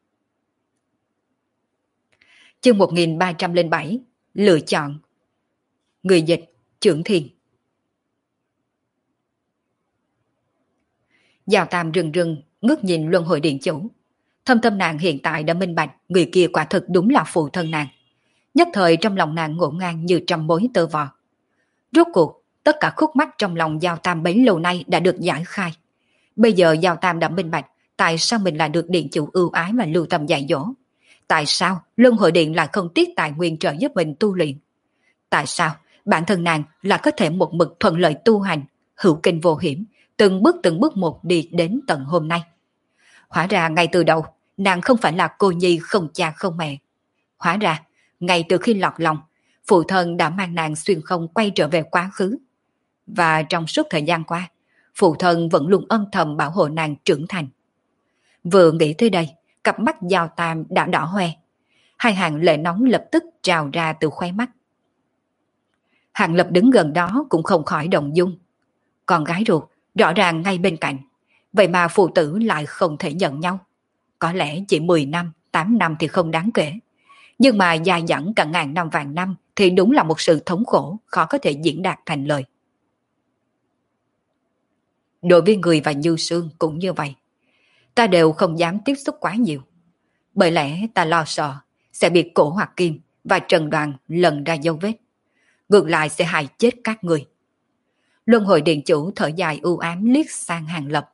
A: Chương 1307, lựa chọn. Người dịch, Trưởng Thiên. Giao Tam rừng rừng ngước nhìn luân hồi điện chủ. Thâm tâm nàng hiện tại đã minh bạch, người kia quả thực đúng là phụ thân nàng. Nhất thời trong lòng nàng ngổn ngang như trăm mối tơ vò. Rốt cuộc, tất cả khúc mắc trong lòng Giao Tam bấy lâu nay đã được giải khai. Bây giờ Giao Tam đã minh bạch, tại sao mình lại được điện chủ ưu ái mà lưu tâm dạy dỗ? Tại sao luân hồi điện lại không tiếc tài nguyên trợ giúp mình tu luyện? Tại sao bản thân nàng là có thể một mực thuận lợi tu hành, hữu kinh vô hiểm, từng bước một đi đến tận hôm nay? Hóa ra ngay từ đầu, nàng không phải là cô nhi không cha không mẹ. Hóa ra, ngay từ khi lọt lòng, phụ thân đã mang nàng xuyên không quay trở về quá khứ. Và trong suốt thời gian qua, phụ thân vẫn luôn âm thầm bảo hộ nàng trưởng thành. Vừa nghĩ tới đây, cặp mắt Giao Tam đã đỏ hoe. Hai hàng lệ nóng lập tức trào ra từ khóe mắt. Hàng Lập đứng gần đó cũng không khỏi động dung. Con gái ruột rõ ràng ngay bên cạnh, vậy mà phụ tử lại không thể nhận nhau. Có lẽ chỉ 10 năm, 8 năm thì không đáng kể. Nhưng mà dài dẳng cả ngàn năm vạn năm thì đúng là một sự thống khổ khó có thể diễn đạt thành lời. Đối với người và Như Sương cũng như vậy. Ta đều không dám tiếp xúc quá nhiều. Bởi lẽ ta lo sợ sẽ bị Cổ Hoặc Kim và Trần Đoàn lần ra dấu vết. Ngược lại sẽ hại chết các người. Luân hồi điện chủ thở dài u ám liếc sang Hàng Lập.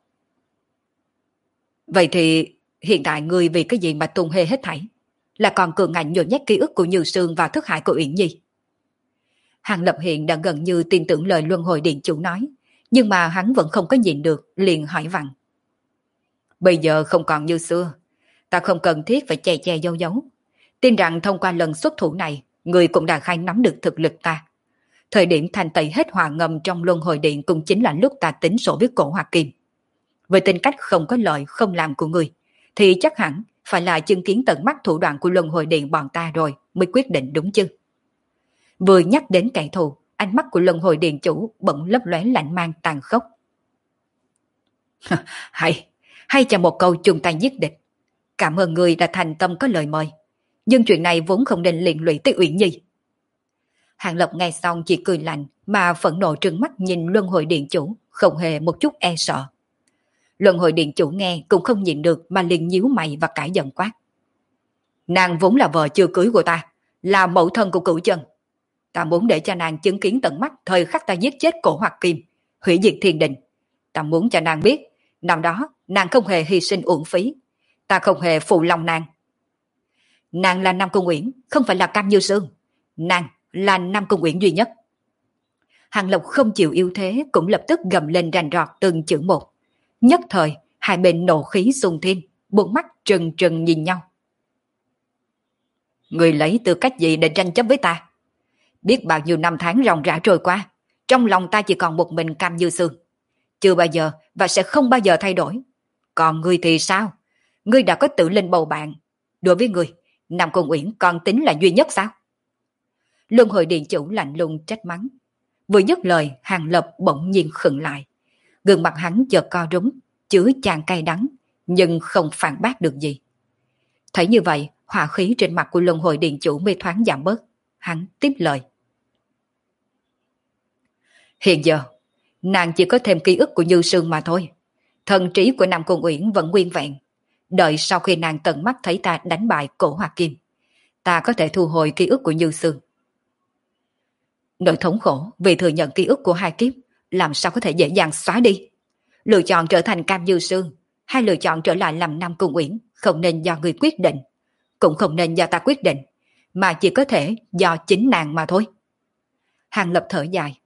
A: Vậy thì hiện tại ngươi vì cái gì mà tung hê hết thảy? Là còn cường ngạnh nhồi nhét ký ức của Như Sương vào thức hải của Uyển Nhi? Hàng Lập hiện đã gần như tin tưởng lời luân hồi điện chủ nói, nhưng mà hắn vẫn không có nhịn được, liền hỏi vặn. Bây giờ không còn như xưa, ta không cần thiết phải che che giấu giấu. Tin rằng thông qua lần xuất thủ này, người cũng đã khai nắm được thực lực ta. Thời điểm thành tẩy hết hòa ngầm trong luân hồi điện cũng chính là lúc ta tính sổ với Cổ Hoặc Kim. Với tính cách không có lợi không làm của người, thì chắc hẳn phải là chứng kiến tận mắt thủ đoạn của luân hồi điện bọn ta rồi mới quyết định đúng chứ. Vừa nhắc đến kẻ thù, ánh mắt của luân hồi điện chủ bỗng lấp lóe lạnh mang tàn khốc. Hay cho một câu chung tay giết địch. Cảm ơn người đã thành tâm có lời mời. Nhưng chuyện này vốn không nên liên lụy tới Uyển Nhi. Hàng Lập nghe xong chỉ cười lạnh mà phẫn nộ trừng mắt nhìn luân hồi điện chủ, không hề một chút e sợ. Luân hồi điện chủ nghe cũng không nhịn được mà liền nhíu mày và cãi giận quát. Nàng vốn là vợ chưa cưới của ta, là mẫu thân của Cửu Chân. Ta muốn để cho nàng chứng kiến tận mắt thời khắc ta giết chết Cổ Hoặc Kim, hủy diệt thiên đình. Ta muốn cho nàng biết, năm đó nàng không hề hy sinh uổng phí. Ta không hề phụ lòng nàng. Nàng là Nam Cung Uyển, không phải là Cam Như Sương. Nàng là Nam Cung Uyển duy nhất. Hàng Lộc không chịu yếu thế cũng lập tức gầm lên rành rọt từng chữ một. Nhất thời, hai bên nộ khí xung thiên, bốn mắt trừng trừng nhìn nhau. Người lấy tư cách gì để tranh chấp với ta? Biết bao nhiêu năm tháng ròng rã trôi qua, trong lòng ta chỉ còn một mình Cam Như Sương. Chưa bao giờ và sẽ không bao giờ thay đổi. Còn ngươi thì sao? Ngươi đã có tự linh bầu bạn. Đối với ngươi, Nam Cung Uyển còn tính là duy nhất sao? Luân Hồi Điện chủ lạnh lùng trách mắng. Vừa dứt lời, Hàng Lập bỗng nhiên khựng lại. Gương mặt hắn chợt co rúm, chứa chan cay đắng, nhưng không phản bác được gì. Thấy như vậy, hỏa khí trên mặt của Luân Hồi Điện chủ mới thoáng giảm bớt. Hắn tiếp lời. Hiện giờ, nàng chỉ có thêm ký ức của Như Sương mà thôi. Thần trí của Nam Cung Uyển vẫn nguyên vẹn. Đợi sau khi nàng tận mắt thấy ta đánh bại Cổ Hoa Kim, ta có thể thu hồi ký ức của Như Sương. Nỗi thống khổ vì thừa nhận ký ức của hai kiếp làm sao có thể dễ dàng xóa đi. Lựa chọn trở thành Cam Như Sương hay lựa chọn trở lại làm Nam Cung Uyển không nên do người quyết định, cũng không nên do ta quyết định, mà chỉ có thể do chính nàng mà thôi. Hàng Lập thở dài.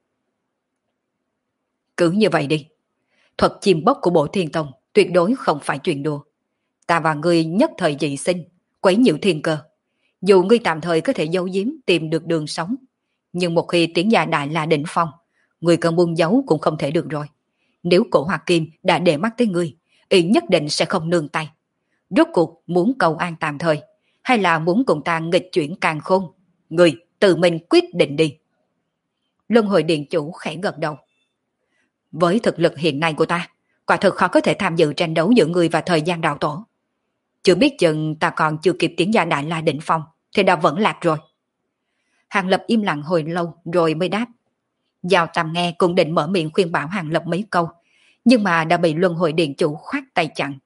A: Cứ như vậy đi. Thuật chim bốc của Bộ Thiên Tông tuyệt đối không phải chuyện đùa. Ta và ngươi nhất thời dị sinh, quấy nhiễu thiên cơ. Dù ngươi tạm thời có thể giấu giếm tìm được đường sống, nhưng một khi tiến gia đại la đỉnh phong, ngươi cần buông giấu cũng không thể được rồi. Nếu Cổ Hoa Kim đã để mắt tới ngươi, y nhất định sẽ không nương tay. Rốt cuộc muốn cầu an tạm thời, hay là muốn cùng ta nghịch chuyển càn khôn? Ngươi tự mình quyết định đi. Luân Hồi Điện chủ khẽ gật đầu. Với thực lực hiện nay của ta, quả thực khó có thể tham dự tranh đấu giữa ngươi và thời gian đạo tổ. Chưa biết chừng ta còn chưa kịp tiến gia đại la đỉnh phong, thì đã vẫn lạc rồi. Hàng Lập im lặng hồi lâu rồi mới đáp. Giao Tam nghe cũng định mở miệng khuyên bảo Hàng Lập mấy câu, nhưng mà đã bị Luân Hồi Điện chủ khoát tay chặn.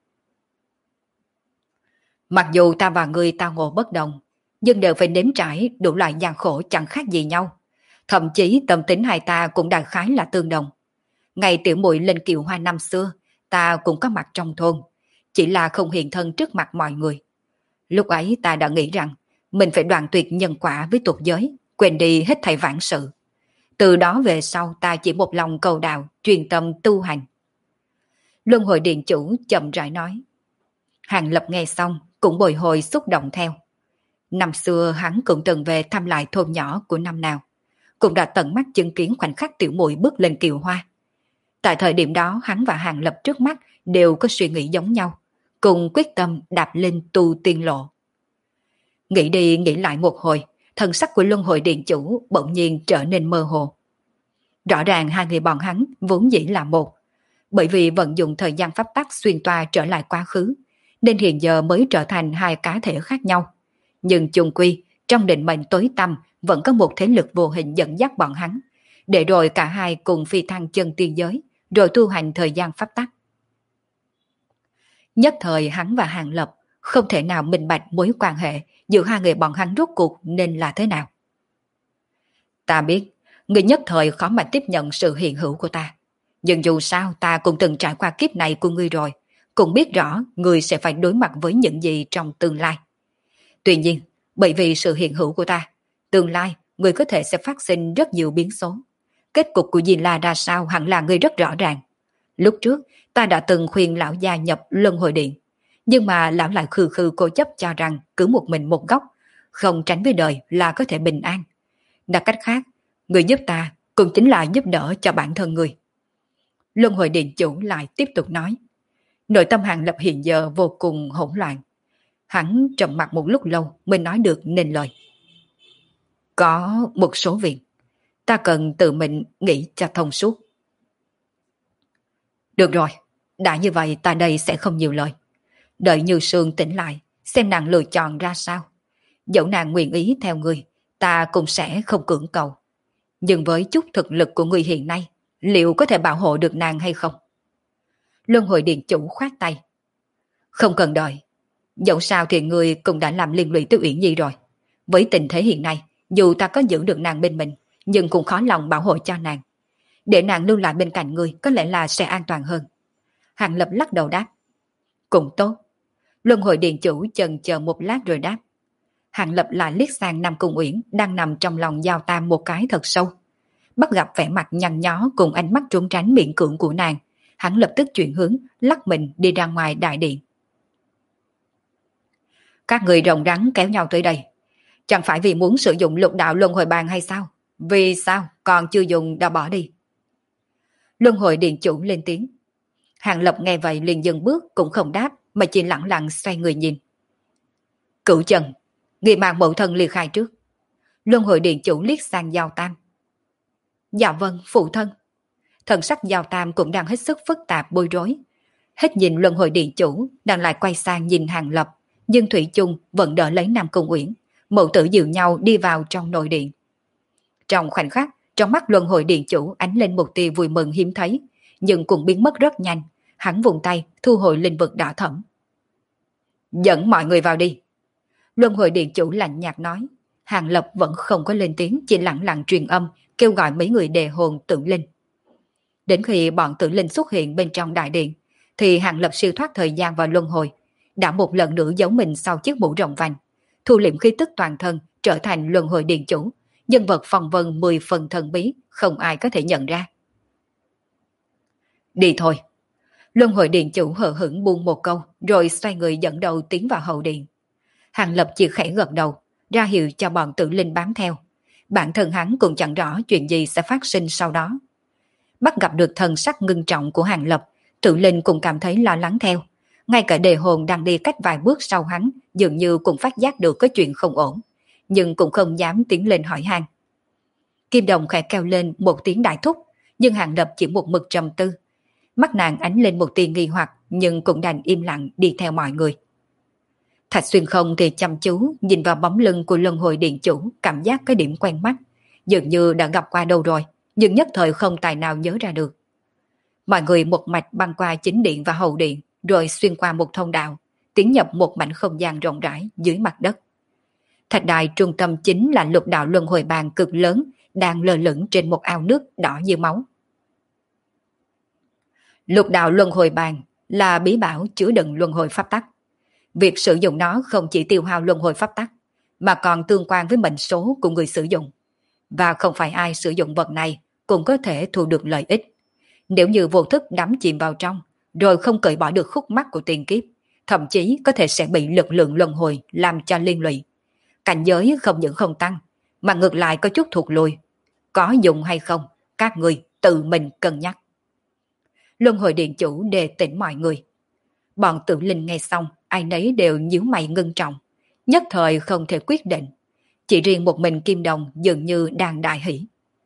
A: Mặc dù ta và ngươi tao ngộ bất đồng, nhưng đều phải nếm trải đủ loại gian khổ chẳng khác gì nhau. Thậm chí tâm tính hai ta cũng đại khái là tương đồng. Ngày tiểu muội lên Kiều Hoa năm xưa, ta cũng có mặt trong thôn, chỉ là không hiện thân trước mặt mọi người. Lúc ấy ta đã nghĩ rằng mình phải đoạn tuyệt nhân quả với tục giới, quên đi hết thảy vãng sự. Từ đó về sau ta chỉ một lòng cầu đạo, truyền tâm tu hành. Luân Hồi Điện chủ chậm rãi nói. Hàng Lập nghe xong cũng bồi hồi xúc động theo. Năm xưa hắn cũng từng về thăm lại thôn nhỏ của năm nào, cũng đã tận mắt chứng kiến khoảnh khắc tiểu muội bước lên Kiều Hoa. Tại thời điểm đó hắn và Hàng Lập trước mắt đều có suy nghĩ giống nhau, cùng quyết tâm đạp lên tu tiên lộ. Nghĩ đi nghĩ lại một hồi, thần sắc của Luân Hồi Điện chủ bỗng nhiên trở nên mơ hồ. Rõ ràng hai người bọn hắn vốn dĩ là một, bởi vì vận dụng thời gian pháp tắc xuyên toa trở lại quá khứ, nên hiện giờ mới trở thành hai cá thể khác nhau. Nhưng chung quy, trong định mệnh tối tăm vẫn có một thế lực vô hình dẫn dắt bọn hắn, để rồi cả hai cùng phi thăng chân tiên giới, rồi tu hành thời gian pháp tắc. Nhất thời hắn và Hàng Lập không thể nào minh bạch mối quan hệ giữa hai người bọn hắn rốt cuộc nên là thế nào. Ta biết, người nhất thời khó mà tiếp nhận sự hiện hữu của ta. Nhưng dù sao ta cũng từng trải qua kiếp này của ngươi rồi, cũng biết rõ ngươi sẽ phải đối mặt với những gì trong tương lai. Tuy nhiên, bởi vì sự hiện hữu của ta, tương lai ngươi có thể sẽ phát sinh rất nhiều biến số. Kết cục của Diên La ra sao hẳn là ngươi rất rõ ràng. Lúc trước, ta đã từng khuyên lão gia nhập Luân Hồi Điện, nhưng mà lão lại khư khư cố chấp cho rằng cứ một mình một góc, không tránh với đời là có thể bình an. Đặt cách khác, người giúp ta cũng chính là giúp đỡ cho bản thân người. Luân Hồi Điện chủ lại tiếp tục nói. Nội tâm Hàng Lập hiện giờ vô cùng hỗn loạn. Hắn trầm mặc một lúc lâu mới nói được nên lời. Có một số việc ta cần tự mình nghĩ cho thông suốt. Được rồi, đã như vậy ta đây sẽ không nhiều lời. Đợi Như Sương tỉnh lại, xem nàng lựa chọn ra sao. Dẫu nàng nguyện ý theo người, ta cũng sẽ không cưỡng cầu. Nhưng với chút thực lực của người hiện nay, liệu có thể bảo hộ được nàng hay không? Luân Hồi Điện chủ khoát tay. Không cần đợi. Dẫu sao thì người cũng đã làm liên lụy tới Uyển Nhi rồi. Với tình thế hiện nay, dù ta có giữ được nàng bên mình, nhưng cũng khó lòng bảo hộ cho nàng. Để nàng lưu lại bên cạnh người có lẽ là sẽ an toàn hơn. Hàng Lập lắc đầu đáp. Cũng tốt. Luân hồi điện chủ chần chờ một lát rồi đáp. Hàng Lập lại liếc sang Nam Cung Uyển đang nằm trong lòng Giao Tam một cái thật sâu. Bắt gặp vẻ mặt nhăn nhó cùng ánh mắt trốn tránh miễn cưỡng của nàng, hắn lập tức chuyển hướng, lắc mình đi ra ngoài đại điện. Các người rồng rắn kéo nhau tới đây. Chẳng phải vì muốn sử dụng lục đạo luân hồi bàn hay sao? Vì sao còn chưa dùng đã bỏ đi? Luân hồi điện chủ lên tiếng. Hàng Lập nghe vậy liền dừng bước cũng không đáp mà chỉ lặng lặng xoay người nhìn. Cửu Trần, người mang mẫu thân ly khai trước. Luân hồi điện chủ liếc sang Giao Tam. Dạ vâng, phụ thân. Thần sắc Giao Tam cũng đang hết sức phức tạp bối rối. Hết nhìn luân hồi điện chủ, đang lại quay sang nhìn Hàng Lập, nhưng Thủy chung vẫn đỡ lấy Nam Cung Uyển, mẫu tử dìu nhau đi vào trong nội điện. Trong khoảnh khắc, trong mắt luân hồi điện chủ ánh lên một tia vui mừng hiếm thấy, nhưng cũng biến mất rất nhanh. Hắn vùng tay thu hồi linh vực đỏ thẫm. Dẫn mọi người vào đi. Luân hồi điện chủ lạnh nhạt nói. Hàng Lập vẫn không có lên tiếng, chỉ lặng lặng truyền âm kêu gọi mấy người đề hồn tử linh. Đến khi bọn tử linh xuất hiện bên trong đại điện, thì Hàng Lập siêu thoát thời gian và luân hồi, đã một lần nữa giấu mình sau chiếc mũ rộng vành, thu liệm khí tức toàn thân, trở thành luân hồi điện chủ, nhân vật phong vân 10 phần thần bí, không ai có thể nhận ra. Đi thôi. Luân hồi điện chủ hờ hững buông một câu, rồi xoay người dẫn đầu tiến vào hậu điện. Hàng Lập chỉ khẽ gật đầu, ra hiệu cho bọn tử linh bám theo. Bản thân hắn cũng chẳng rõ chuyện gì sẽ phát sinh sau đó. Bắt gặp được thần sắc ngưng trọng của Hàng Lập, tử linh cũng cảm thấy lo lắng theo. Ngay cả đề hồn đang đi cách vài bước sau hắn, dường như cũng phát giác được có chuyện không ổn, nhưng cũng không dám tiến lên hỏi han. Kim Đồng khẽ kêu lên một tiếng đại thúc, nhưng Hàng Lập chỉ một mực trầm tư. Mắt nàng ánh lên một tia nghi hoặc, nhưng cũng đành im lặng đi theo mọi người. Thạch Xuyên Không thì chăm chú nhìn vào bóng lưng của luân hồi điện chủ, cảm giác cái điểm quen mắt, dường như đã gặp qua đâu rồi, nhưng nhất thời không tài nào nhớ ra được. Mọi người một mạch băng qua chính điện và hậu điện, rồi xuyên qua một thông đạo, tiến nhập một mảnh không gian rộng rãi dưới mặt đất. Thạch đài trung tâm chính là lục đạo luân hồi bàn cực lớn, đang lơ lửng trên một ao nước đỏ như máu. Lục đạo luân hồi bàn là bí bảo chứa đựng luân hồi pháp tắc. Việc sử dụng nó không chỉ tiêu hao luân hồi pháp tắc, mà còn tương quan với mệnh số của người sử dụng. Và không phải ai sử dụng vật này cũng có thể thu được lợi ích. Nếu như vô thức đắm chìm vào trong, rồi không cởi bỏ được khúc mắc của tiền kiếp, thậm chí có thể sẽ bị lực lượng luân hồi làm cho liên lụy. Cảnh giới không những không tăng, mà ngược lại có chút thụt lùi. Có dùng hay không, các người tự mình cân nhắc. Luân hồi điện chủ đề tỉnh mọi người. Bọn tử linh nghe xong, ai nấy đều nhíu mày ngưng trọng, nhất thời không thể quyết định. Chỉ riêng một mình Kim Đồng dường như đang đại hỷ.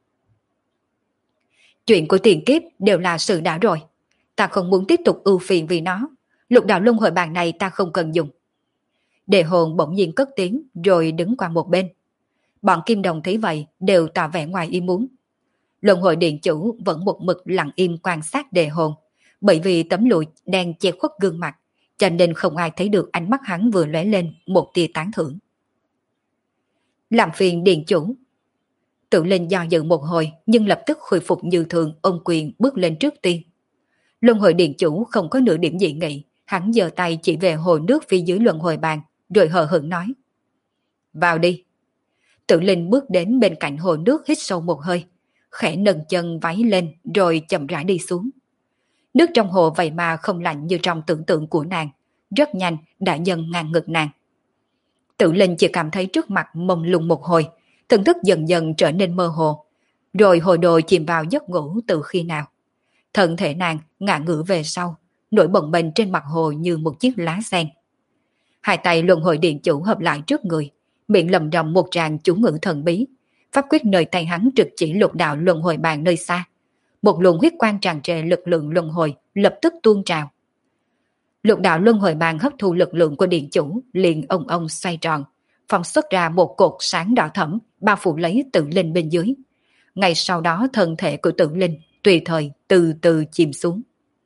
A: Chuyện của tiền kiếp đều là sự đã rồi. Ta không muốn tiếp tục ưu phiền vì nó. Lục đạo luân hồi bàn này ta không cần dùng. Đề hồn bỗng nhiên cất tiếng rồi đứng qua một bên. Bọn Kim Đồng thấy vậy đều tỏ vẻ ngoài ý muốn. Luân hồi điện chủ vẫn một mực lặng im quan sát đề hồn, bởi vì tấm lụa đen che khuất gương mặt, cho nên không ai thấy được ánh mắt hắn vừa lóe lên một tia tán thưởng. Làm phiền điện chủ. Tự lên do dự một hồi, nhưng lập tức khôi phục như thường, ôm quyền bước lên trước tiên. Luân hồi điện chủ không có nửa điểm dị nghị, hắn giơ tay chỉ về hồ nước phía dưới luân hồi bàn, rồi hờ hững nói. Vào đi. Tự linh bước đến bên cạnh hồ nước hít sâu một hơi, khẽ nâng chân váy lên rồi chậm rãi đi xuống. Nước trong hồ vậy mà không lạnh như trong tưởng tượng của nàng, rất nhanh đã dần ngang ngực nàng. Tự linh chỉ cảm thấy trước mặt mông lung một hồi, thần thức dần dần trở nên mơ hồ, rồi hồi đồ chìm vào giấc ngủ từ khi nào. Thân thể nàng ngả ngửa về sau, nổi bồng bềnh trên mặt hồ như một chiếc lá sen. Hai tay luân hồi điện chủ hợp lại trước người, miệng lầm rầm một tràng chú ngữ thần bí. Pháp quyết nơi tay hắn trực chỉ lục đạo luân hồi bàn nơi xa. Một luồng huyết quang tràn trề lực lượng luân hồi lập tức tuôn trào. Lục đạo luân hồi bàn hấp thu lực lượng của điện chủ, liền ông ông xoay tròn, phóng xuất ra một cột sáng đỏ thẫm bao phủ lấy Tự linh bên dưới. Ngay sau đó thân thể của Tự linh tùy thời từ từ chìm xuống.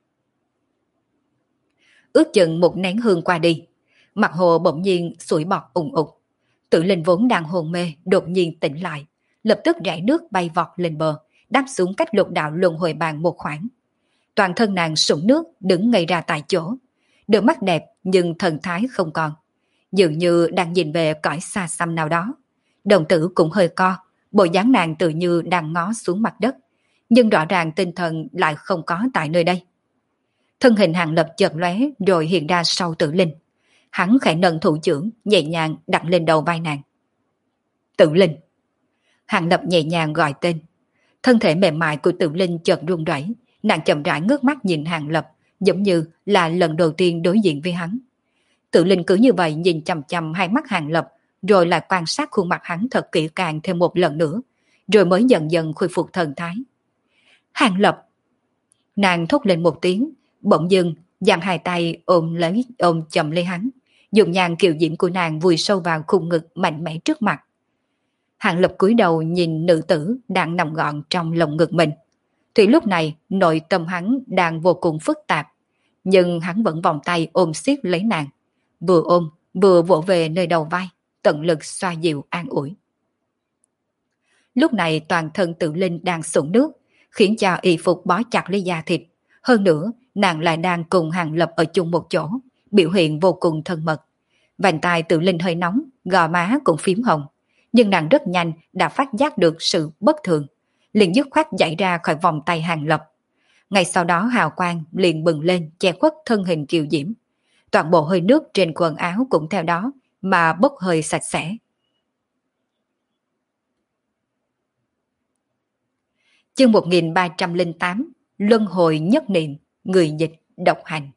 A: Ước chừng một nén hương qua đi, mặt hồ bỗng nhiên sủi bọt ùng ục. Tự linh vốn đang hôn mê đột nhiên tỉnh lại, lập tức rẽ nước bay vọt lên bờ, đáp xuống cách lục đạo luân hồi bàn một khoảng. Toàn thân nàng sũng nước đứng ngây ra tại chỗ, đôi mắt đẹp nhưng thần thái không còn, dường như đang nhìn về cõi xa xăm nào đó. Đồng tử cũng hơi co, bộ dáng nàng tự như đang ngó xuống mặt đất, nhưng rõ ràng tinh thần lại không có tại nơi đây. Thân hình Hàng Lập chợt lóe rồi hiện ra sau Tử Linh. Hắn khẽ nâng thủ trưởng nhẹ nhàng đặt lên đầu vai nàng. Tử Linh. Hàng Lập nhẹ nhàng gọi tên. Thân thể mềm mại của Tử Linh chợt run rẩy, nàng chậm rãi ngước mắt nhìn Hàng Lập, giống như là lần đầu tiên đối diện với hắn. Tử Linh cứ như vậy nhìn chằm chằm hai mắt Hàng Lập, rồi lại quan sát khuôn mặt hắn thật kỹ càng thêm một lần nữa, rồi mới dần dần khôi phục thần thái. Hàng Lập. Nàng thốt lên một tiếng, bỗng dưng giang hai tay ôm chầm lấy hắn, dùng nhàn kiều diễm của nàng vùi sâu vào khung ngực mạnh mẽ trước mặt. Hàng Lập cúi đầu nhìn nữ tử đang nằm gọn trong lồng ngực mình. Thì lúc này nội tâm hắn đang vô cùng phức tạp, nhưng hắn vẫn vòng tay ôm siết lấy nàng, vừa ôm vừa vỗ về nơi đầu vai, tận lực xoa dịu an ủi. Lúc này toàn thân Tử Linh đang sũng nước, khiến cho y phục bó chặt lấy da thịt. Hơn nữa, nàng lại đang cùng Hàng Lập ở chung một chỗ, biểu hiện vô cùng thân mật. Vành tai Tử Linh hơi nóng, gò má cũng phím hồng, nhưng nàng rất nhanh đã phát giác được sự bất thường, liền dứt khoát chạy ra khỏi vòng tay Hàng Lập. Ngay sau đó hào quang liền bừng lên che khuất thân hình kiều diễm. Toàn bộ hơi nước trên quần áo cũng theo đó mà bốc hơi sạch sẽ. Chương 1308, Luân hồi nhất niệm, người dịch độc hành.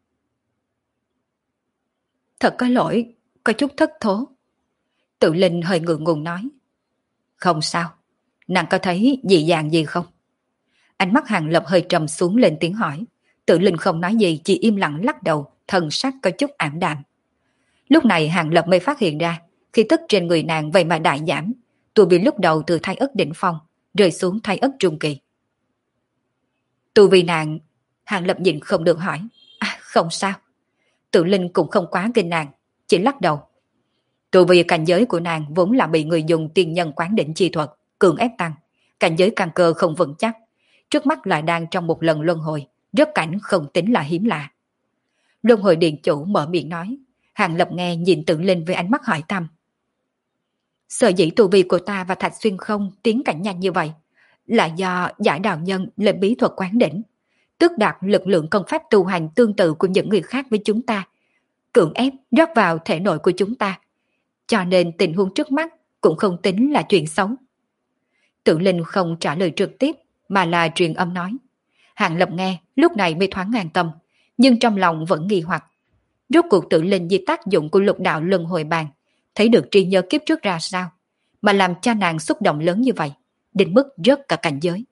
A: Thật có lỗi, có chút thất thố. Tự Linh hơi ngượng ngùng nói. Không sao, nàng có thấy dị dạng gì không? Ánh mắt Hàng Lập hơi trầm xuống lên tiếng hỏi. Tự Linh không nói gì, chỉ im lặng lắc đầu, thần sắc có chút ảm đạm. Lúc này Hàng Lập mới phát hiện ra, khi tức trên người nàng vậy mà đại giảm, tu vi lúc đầu từ thái ất đỉnh phong rơi xuống thái ất trung kỳ. Tu vi nàng, Hàng Lập nhịn không được hỏi. Không sao. Tự Linh cũng không quá kinh nàng, chỉ lắc đầu. Tu vi cảnh giới của nàng vốn là bị người dùng tiên nhân quán đỉnh chi thuật cường ép tăng, cảnh giới căn cơ không vững chắc, trước mắt lại đang trong một lần luân hồi, rất cảnh không tính là hiếm lạ. Luân hồi điện chủ mở miệng nói. Hàng Lập nghe nhìn Tự Linh với ánh mắt hỏi thăm. Sở dĩ tu vi của ta và Thạch Xuyên không tiến cảnh nhanh như vậy là do giải đạo nhân lên bí thuật quán đỉnh, tước đoạt lực lượng công pháp tu hành tương tự của những người khác với chúng ta, cưỡng ép rót vào thể nội của chúng ta. Cho nên tình huống trước mắt cũng không tính là chuyện xấu. Tự Linh không trả lời trực tiếp mà là truyền âm nói. Hàng Lập nghe lúc này mới thoáng an tâm, nhưng trong lòng vẫn nghi hoặc. Rốt cuộc Tự Linh vì tác dụng của lục đạo luân hồi bàn, thấy được trí nhớ kiếp trước ra sao, mà làm cho nàng xúc động lớn như vậy, đến mức rớt cả cảnh giới.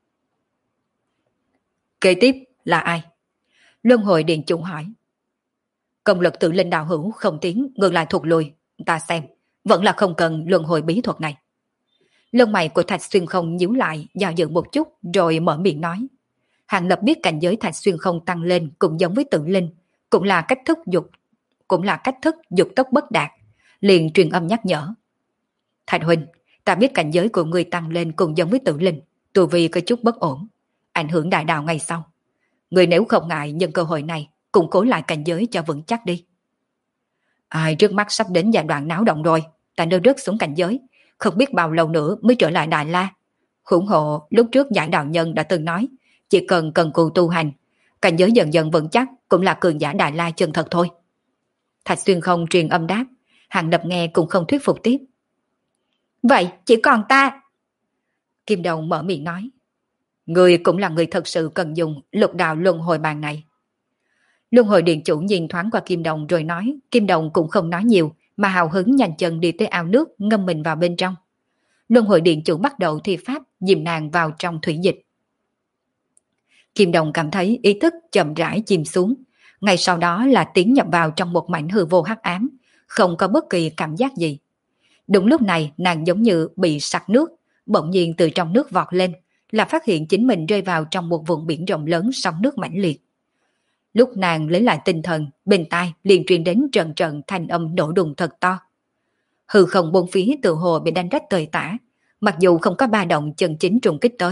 A: Kế tiếp là ai? Luân hồi điện chủ hỏi. Công lực Tự Linh đạo hữu không tiến, ngược lại thụt lùi, ta xem, vẫn là không cần luân hồi bí thuật này. Lông mày của Thạch Xuyên Không nhíu lại, do dự một chút rồi mở miệng nói. Hàng Lập biết cảnh giới Thạch Xuyên Không tăng lên cũng giống với Tự Linh, cũng là cách thức dục tốc bất đạt, liền truyền âm nhắc nhở. Thạch huynh, ta biết cảnh giới của người tăng lên cũng giống với Tự Linh, tu vi có chút bất ổn, ảnh hưởng đại đạo ngày sau. Người nếu không ngại nhân cơ hội này, củng cố lại cảnh giới cho vững chắc đi. Ai trước mắt sắp đến giai đoạn náo động rồi, ta nơi rớt xuống cảnh giới, không biết bao lâu nữa mới trở lại Đại La. Hủng hộ lúc trước giải đạo nhân đã từng nói, chỉ cần cù tu hành, cảnh giới dần dần vững chắc cũng là cường giả Đại La chân thật thôi. Thạch Xuyên Không truyền âm đáp. Hàng Lập nghe cũng không thuyết phục tiếp. Vậy chỉ còn ta. Kim Đồng mở miệng nói. Người cũng là người thật sự cần dùng lục đạo luân hồi bàn này. Luân hồi điện chủ nhìn thoáng qua Kim Đồng rồi nói. Kim Đồng cũng không nói nhiều, mà hào hứng nhanh chân đi tới ao nước ngâm mình vào bên trong. Luân hồi điện chủ bắt đầu thi pháp dìm nàng vào trong thủy dịch. Kim Đồng cảm thấy ý thức chậm rãi chìm xuống, ngay sau đó là tiến nhập vào trong một mảnh hư vô hắc ám, không có bất kỳ cảm giác gì. Đúng lúc này nàng giống như bị sặc nước, bỗng nhiên từ trong nước vọt lên, là phát hiện chính mình rơi vào trong một vùng biển rộng lớn sóng nước mãnh liệt. Lúc nàng lấy lại tinh thần, bên tai liền truyền đến trận trận thanh âm nổ đùng thật to. Hư không bốn phía tự hồ bị đánh rách tơi tả, mặc dù không có ba động chân chính trùng kích tới,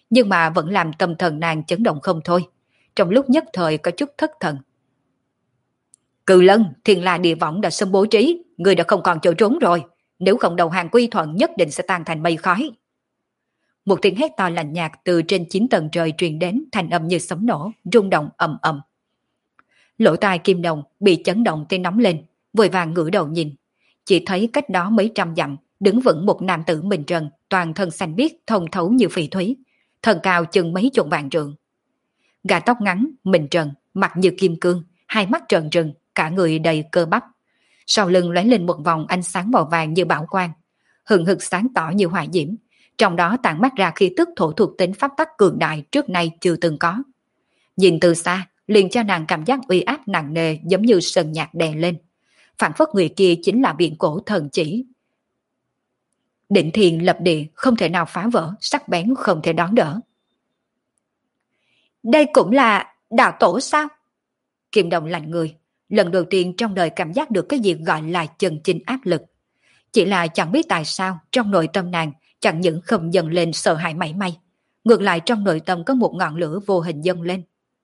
A: nhưng mà vẫn làm tâm thần nàng chấn động không thôi. Trong lúc nhất thời có chút thất thần. Cự Lân, Thiên La Địa Võng đã sớm bố trí, người đã không còn chỗ trốn rồi. Nếu không đầu hàng quy thuận nhất định sẽ tan thành mây khói. Một tiếng hét to lạnh nhạt từ trên 9 tầng trời truyền đến, thành âm như sấm nổ, rung động ầm ầm. Lỗ tai Kim Đồng bị chấn động tới nóng lên, vội vàng ngửa đầu nhìn. Chỉ thấy cách đó mấy trăm dặm, đứng vững một nam tử mình trần, toàn thân xanh biếc, thông thấu như phỉ thúy, thân cao chừng mấy chục vạn trượng. Gà tóc ngắn, mình trần, mặt như kim cương, hai mắt trợn trừng, cả người đầy cơ bắp. Sau lưng lóe lên một vòng ánh sáng màu vàng như bảo quang, hừng hực sáng tỏ như hỏa diễm, trong đó tản mát ra khí tức thổ thuộc tính pháp tắc cường đại trước nay chưa từng có. Nhìn từ xa, liền cho nàng cảm giác uy áp nặng nề giống như sơn nhạc đè lên. Phản phất người kia chính là biển cổ thần chỉ. Định thiên lập địa không thể nào phá vỡ, sắc bén không thể đón đỡ. Đây cũng là đạo tổ sao? Kim Đồng lạnh người, lần đầu tiên trong đời cảm giác được cái gì gọi là chân chính áp lực. Chỉ là chẳng biết tại sao trong nội tâm nàng chẳng những không dâng lên sợ hãi mảy may, ngược lại trong nội tâm có một ngọn lửa vô hình dâng lên.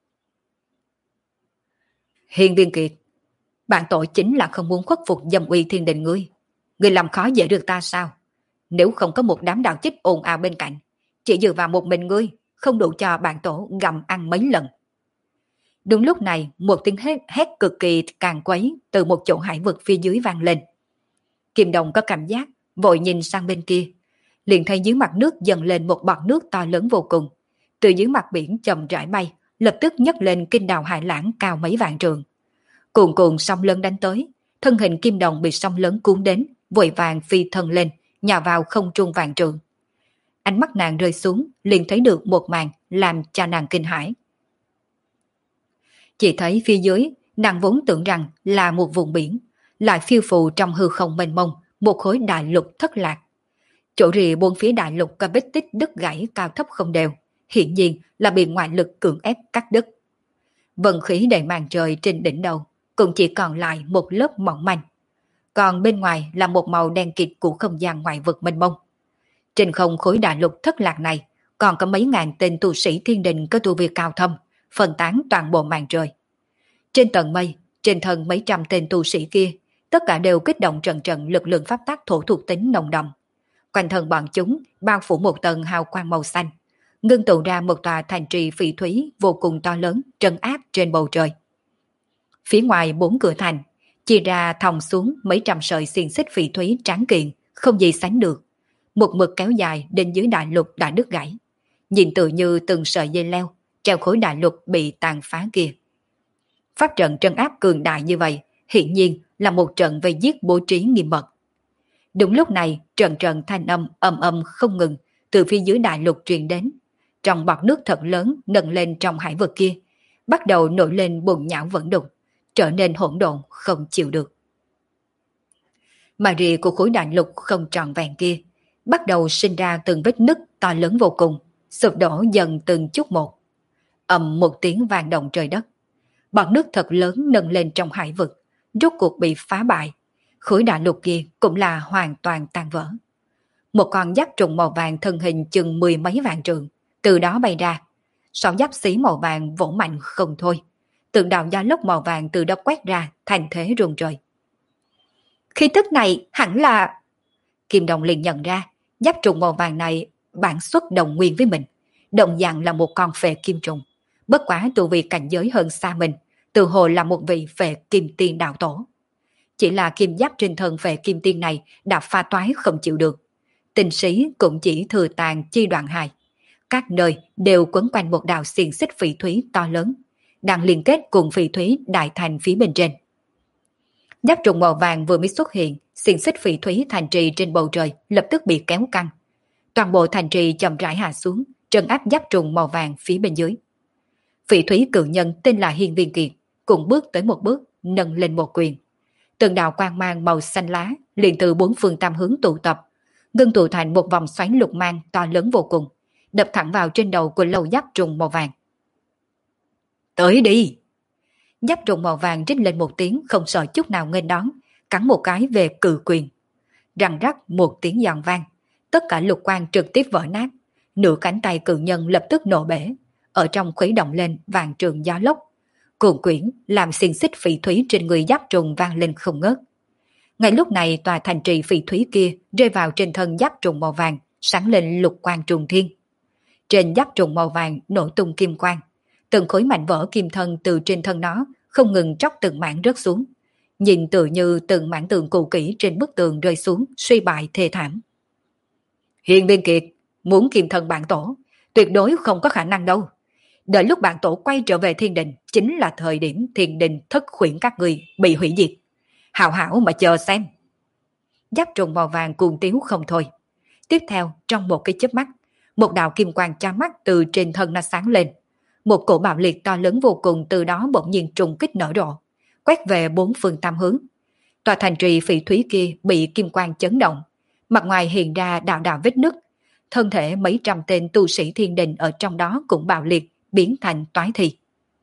A: Hiên Viên Kiệt, bạn tội chính là không muốn khuất phục dâm uy thiên đình ngươi. Ngươi làm khó dễ được ta sao? Nếu không có một đám đạo chích ồn ào bên cạnh, chỉ dựa vào một mình ngươi, không đủ cho bạn tổ gặm ăn mấy lần. Đúng lúc này, một tiếng hét cực kỳ càng quấy từ một chỗ hải vực phía dưới vang lên. Kim Đồng có cảm giác, vội nhìn sang bên kia, liền thấy dưới mặt nước dần lên một bọt nước to lớn vô cùng. Từ dưới mặt biển chậm rãi bay, lập tức nhấc lên kinh đào hải lãng cao mấy vạn trượng. Cuồn cuộn sóng lớn đánh tới, thân hình Kim Đồng bị sóng lớn cuốn đến, vội vàng phi thân lên, nhào vào không trung vạn trượng. Ánh mắt nàng rơi xuống, liền thấy được một màn làm cho nàng kinh hãi. Chỉ thấy phía dưới, nàng vốn tưởng rằng là một vùng biển, lại phiêu phù trong hư không mênh mông, một khối đại lục thất lạc. Chỗ rìa bốn phía đại lục có vết tích đứt gãy cao thấp không đều, hiển nhiên là bị ngoại lực cưỡng ép cắt đứt. Vân khí đầy màn trời trên đỉnh đầu, cũng chỉ còn lại một lớp mỏng manh. Còn bên ngoài là một màu đen kịt của không gian ngoại vực mênh mông. Trên không khối đại lục thất lạc này, còn có mấy ngàn tên tu sĩ thiên đình có tu vi cao thâm, phân tán toàn bộ màn trời. Trên tầng mây, trên thân mấy trăm tên tu sĩ kia, tất cả đều kích động trận trận lực lượng pháp tắc thổ thuộc tính nồng đậm. Quanh thân bọn chúng bao phủ một tầng hào quang màu xanh, ngưng tụ ra một tòa thành trì phỉ thúy vô cùng to lớn trấn áp trên bầu trời. Phía ngoài 4 cửa thành, chia ra thòng xuống mấy trăm sợi xiềng xích phỉ thúy tráng kiện, không gì sánh được. Một mực kéo dài đến dưới đại lục đã đứt gãy. Nhìn tự như từng sợi dây leo, treo khối đại lục bị tàn phá kia. Pháp trận trấn áp cường đại như vậy, hiển nhiên là một trận vây giết bố trí nghiêm mật. Đúng lúc này, trận trận thanh âm ầm ầm không ngừng từ phía dưới đại lục truyền đến. Trong bọt nước thật lớn nâng lên trong hải vực kia, bắt đầu nổi lên bùn nhão vẫn đục, trở nên hỗn độn không chịu được. Mà rìa của khối đại lục không tròn vẹn kia bắt đầu sinh ra từng vết nứt to lớn vô cùng, sụp đổ dần từng chút một. Ầm một tiếng vang động trời đất. Bọt nước thật lớn nâng lên trong hải vực, rốt cuộc bị phá bại. Khối đại lục kia cũng là hoàn toàn tan vỡ. Một con giáp trùng màu vàng thân hình chừng 10 mấy vạn trượng, từ đó bay ra. 6 giáp xí màu vàng vỗ mạnh không thôi. Từng đạo gió lốc màu vàng từ đó quét ra thành thế rung trời. Khí tức này hẳn là... Kim Đồng liền nhận ra, giáp trùng màu vàng này bản xuất đồng nguyên với mình. Đồng dạng là một con phệ kim trùng. Bất quá tu vi cảnh giới hơn xa mình, tự hồ là một vị phệ kim tiên đạo tổ. Chỉ là kim giáp trên thân phệ kim tiên này đã pha toái không chịu được. Tinh sĩ cũng chỉ thừa tàn chi đoạn hài. Các nơi đều quấn quanh một đạo xiềng xích phỉ thúy to lớn, đang liên kết cùng phỉ thúy đại thành phía bên trên. Giáp trùng màu vàng vừa mới xuất hiện, xiềng xích phỉ thúy thành trì trên bầu trời lập tức bị kéo căng. Toàn bộ thành trì chậm rãi hạ xuống, trấn áp giáp trùng màu vàng phía bên dưới. Phỉ thúy cự nhân tên là Hiên Viên Kiệt, cũng bước tới một bước, nâng lên một quyền. Từng đạo quang mang màu xanh lá liền từ 4 phương tam hướng tụ tập, ngưng tụ thành một vòng xoáy lục mang to lớn vô cùng, đập thẳng vào trên đầu của lầu giáp trùng màu vàng. Tới đi! Giáp trùng màu vàng rít lên một tiếng không sợ chút nào nghênh đón, cắn một cái về cự quyền. Răng rắc một tiếng giòn vang, tất cả lục quang trực tiếp vỡ nát, nửa cánh tay cự nhân lập tức nổ bể, ở trong khuấy động lên vàng trường gió lốc, cuồn quyển làm xiềng xích phỉ thúy trên người giáp trùng vang lên không ngớt. Ngay lúc này tòa thành trì phỉ thúy kia rơi vào trên thân giáp trùng màu vàng, sáng lên lục quang trùng thiên. Trên giáp trùng màu vàng nổ tung kim quang, từng khối mảnh vỡ kim thân từ trên thân nó không ngừng tróc từng mảng rớt xuống, nhìn tựa như từng mảng tường cũ kỹ trên bức tường rơi xuống, suy bại thê thảm. Hiên Viên Kiệt, muốn kim thân bản tổ, tuyệt đối không có khả năng đâu. Đợi lúc bản tổ quay trở về thiên đình, chính là thời điểm thiên đình thất khuyển các người bị hủy diệt. Hảo hảo mà chờ xem. Giáp trùng màu vàng cuồng tiếu không thôi. Tiếp theo, trong một cái chớp mắt, một đạo kim quang chói mắt từ trên thân nó sáng lên. Một cổ bạo liệt to lớn vô cùng từ đó bỗng nhiên trùng kích nở rộ, quét về bốn phương tám hướng. Tòa thành trì phỉ thúy kia bị kim quang chấn động, mặt ngoài hiện ra đạo đạo vết nứt, thân thể mấy trăm tên tu sĩ thiên đình ở trong đó cũng bạo liệt, biến thành toái thi.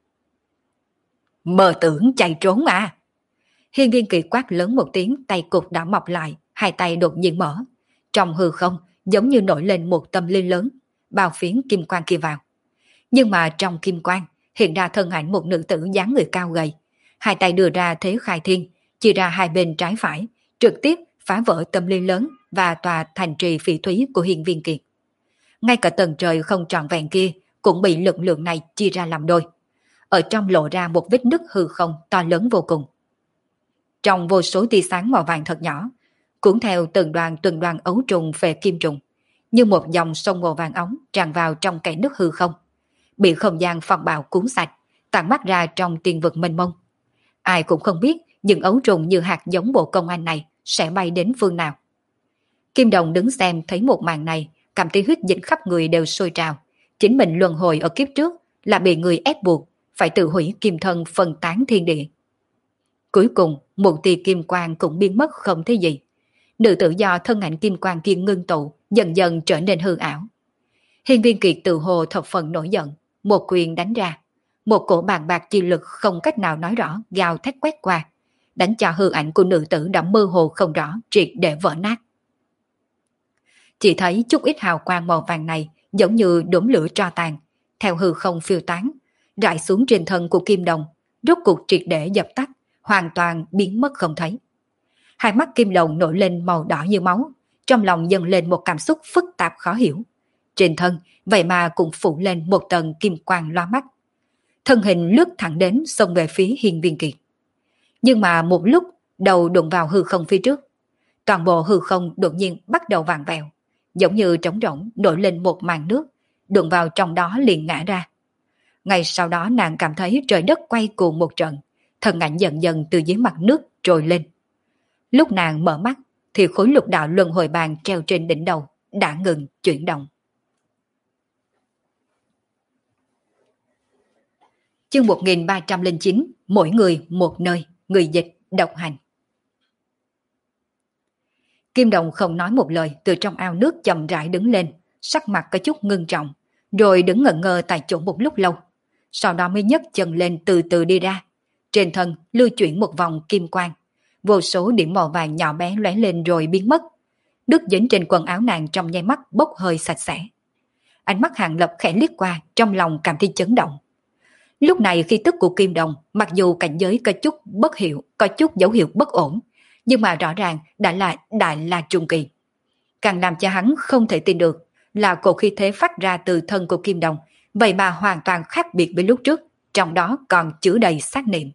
A: Mơ tưởng chạy trốn à? Hiên Viên Kiệt quát lớn một tiếng, tay cục đã mọc lại, hai tay đột nhiên mở. Trong hư không, giống như nổi lên một tâm linh lớn, bao phiến kim quang kia vào. Nhưng mà trong kim quang, hiện ra thân ảnh một nữ tử dáng người cao gầy. Hai tay đưa ra thế khai thiên, chia ra hai bên trái phải, trực tiếp phá vỡ tâm linh lớn và tòa thành trì phỉ thúy của Hiên Viên Kiệt. Ngay cả tầng trời không trọn vẹn kia cũng bị lực lượng này chia ra làm đôi. Ở trong lộ ra một vết nứt hư không to lớn vô cùng. Trong vô số tia sáng màu vàng thật nhỏ, cuốn theo từng đoàn ấu trùng về kim trùng, như một dòng sông màu vàng ống tràn vào trong kẽ nứt hư không, bị không gian phong bạo cuốn sạch, tản mắt ra trong tiên vực mênh mông. Ai cũng không biết những ấu trùng như hạt giống bộ công anh này sẽ bay đến phương nào. Kim Đồng đứng xem thấy một màn này, cảm thấy huyết dịch khắp người đều sôi trào. Chính mình luân hồi ở kiếp trước là bị người ép buộc phải tự hủy kim thân phân tán thiên địa. Cuối cùng, một tia kim quang cũng biến mất không thấy gì. Nữ tử do thân ảnh kim quang kia ngưng tụ, dần dần trở nên hư ảo. Hiên Viên Kiệt tự hồ thập phần nổi giận, một quyền đánh ra. Một cổ bàn bạc chi lực không cách nào nói rõ, gào thét quét qua, đánh cho hư ảnh của nữ tử đã mơ hồ không rõ, triệt để vỡ nát. Chỉ thấy chút ít hào quang màu vàng này giống như đốm lửa tro tàn, theo hư không phiêu tán, rải xuống trên thân của Kim Đồng, rốt cuộc triệt để dập tắt, hoàn toàn biến mất không thấy. Hai mắt Kim Đồng nổi lên màu đỏ như máu, trong lòng dâng lên một cảm xúc phức tạp khó hiểu. Trên thân, vậy mà cũng phủ lên một tầng kim quang loa mắt. Thân hình lướt thẳng đến xông về phía Hiên Viên Kiệt. Nhưng mà một lúc, đầu đụng vào hư không phía trước. Toàn bộ hư không đột nhiên bắt đầu vàng vẹo, giống như trống rỗng nổi lên một màn nước, đụng vào trong đó liền ngã ra. Ngay sau đó nàng cảm thấy trời đất quay cuồng một trận, thân ảnh dần dần từ dưới mặt nước trồi lên. Lúc nàng mở mắt, thì khối lục đạo luân hồi bàn treo trên đỉnh đầu đã ngừng chuyển động. Chương 1309, mỗi người một nơi, người dịch, độc hành. Kim Đồng không nói một lời, từ trong ao nước chậm rãi đứng lên, sắc mặt có chút ngưng trọng, rồi đứng ngẩn ngơ tại chỗ một lúc lâu. Sau đó mới nhấc chân lên từ từ đi ra. Trên thân lưu chuyển một vòng kim quang, vô số điểm màu vàng nhỏ bé lóe lên rồi biến mất. Nước dính trên quần áo nàng trong nháy mắt bốc hơi sạch sẽ. Ánh mắt Hàng Lập khẽ liếc qua, trong lòng cảm thấy chấn động. Lúc này khí tức của Kim Đồng, mặc dù cảnh giới có chút bất hiệu, có chút dấu hiệu bất ổn, nhưng mà rõ ràng đã là đại la trung kỳ. Càng làm cho hắn không thể tin được là cổ khí thế phát ra từ thân của Kim Đồng, vậy mà hoàn toàn khác biệt với lúc trước, trong đó còn chứa đầy sát niệm.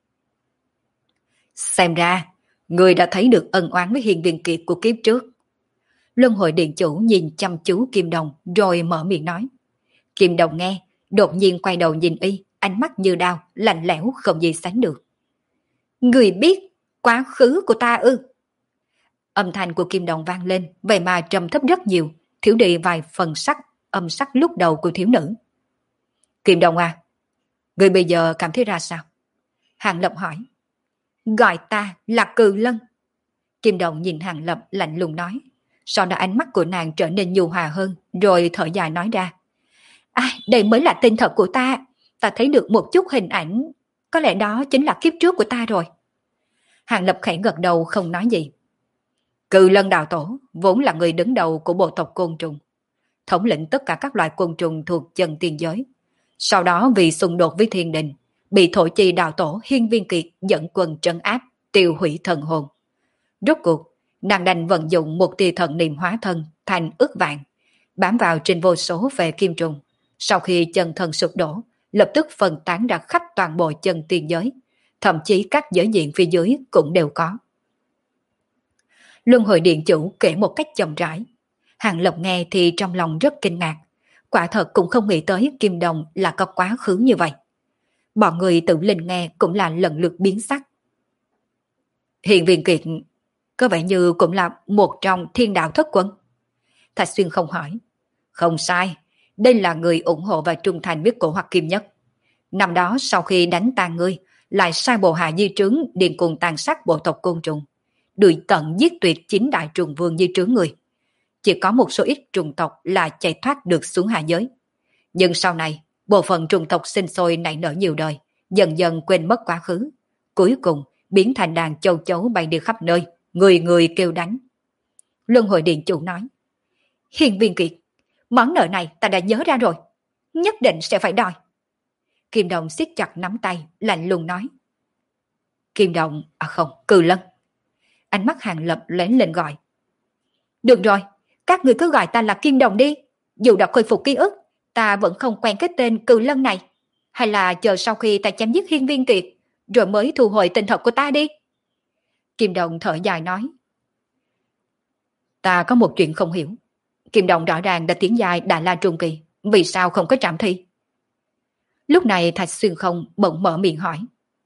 A: Xem ra, người đã thấy được ân oán với Hiên Viên Kiệt của kiếp trước. Luân hồi điện chủ nhìn chăm chú Kim Đồng rồi mở miệng nói. Kim Đồng nghe, đột nhiên quay đầu nhìn y, ánh mắt như đao, lạnh lẽo không gì sánh được. Người biết quá khứ của ta ư? Âm thanh của Kim Đồng vang lên, vậy mà trầm thấp rất nhiều, thiếu đi vài phần sắc, âm sắc lúc đầu của thiếu nữ. Kim Đồng à, người bây giờ cảm thấy ra sao? Hàng Lập hỏi. Gọi ta là Cừ Lân. Kim Đồng nhìn Hàng Lập lạnh lùng nói. Sau đó ánh mắt của nàng trở nên nhu hòa hơn, rồi thở dài nói ra. Đây mới là tên thật của ta. Ta thấy được một chút hình ảnh, có lẽ đó chính là kiếp trước của ta rồi. Hàng Lập khẽ gật đầu không nói gì. Cừ Lân đạo tổ vốn là người đứng đầu của bộ tộc côn trùng. thống lĩnh tất cả các loài côn trùng thuộc chân tiên giới. Sau đó vì xung đột với thiên đình, bị thổ chi đạo tổ Hiên Viên Kiệt dẫn quân trấn áp, tiêu hủy thần hồn. Rốt cuộc, nàng đành vận dụng một tia thần niệm hóa thân thành ức vạn, bám vào trên vô số về kim trùng. Sau khi chân thân sụp đổ, lập tức phân tán ra khắp toàn bộ chân tiên giới, thậm chí các giới diện phía dưới cũng đều có. Luân hồi điện chủ kể một cách chậm rãi. Hàng Lập nghe thì trong lòng rất kinh ngạc, quả thật cũng không nghĩ tới Kim Đồng là có quá khứ như vậy. Bọn người tự linh nghe cũng là lần lượt biến sắc. Hiên Viên Kiệt có vẻ như cũng là một trong thiên đạo thất quân. Thạch Xuyên không hỏi. Không sai, đây là người ủng hộ và trung thành với cổ Hoặc Kim Nhất. Năm đó sau khi đánh tan ngươi, lại sai bộ hạ di trướng điên cuồng tàn sát bộ tộc côn trùng, đuổi tận giết tuyệt chính đại trùng vương di trướng người. Chỉ có một số ít trùng tộc là chạy thoát được xuống hạ giới. Nhưng sau này, bộ phận trùng tộc sinh sôi nảy nở nhiều đời, dần dần quên mất quá khứ. Cuối cùng, biến thành đàn châu chấu bay đi khắp nơi, người người kêu đánh. Luân hồi điện chủ nói, Hiên Viên Kiệt, món nợ này ta đã nhớ ra rồi, nhất định sẽ phải đòi. Kim Đồng siết chặt nắm tay, lạnh lùng nói. Kim Đồng, à không, Cừ Lân. Ánh mắt Hàng Lập lóe lên gọi. Được rồi, các người cứ gọi ta là Kim Đồng đi. Dù đã khôi phục ký ức, ta vẫn không quen cái tên Cừ Lân này. Hay là chờ sau khi ta chém giết Hiên Viên Kiệt, rồi mới thu hồi tên thật của ta đi. Kim Đồng thở dài nói. Ta có một chuyện không hiểu. Kim Đồng rõ ràng đã tiến dài Đại La Trung Kỳ, vì sao không có trảm thi? Lúc này Thạch Xuyên Không bỗng mở miệng hỏi.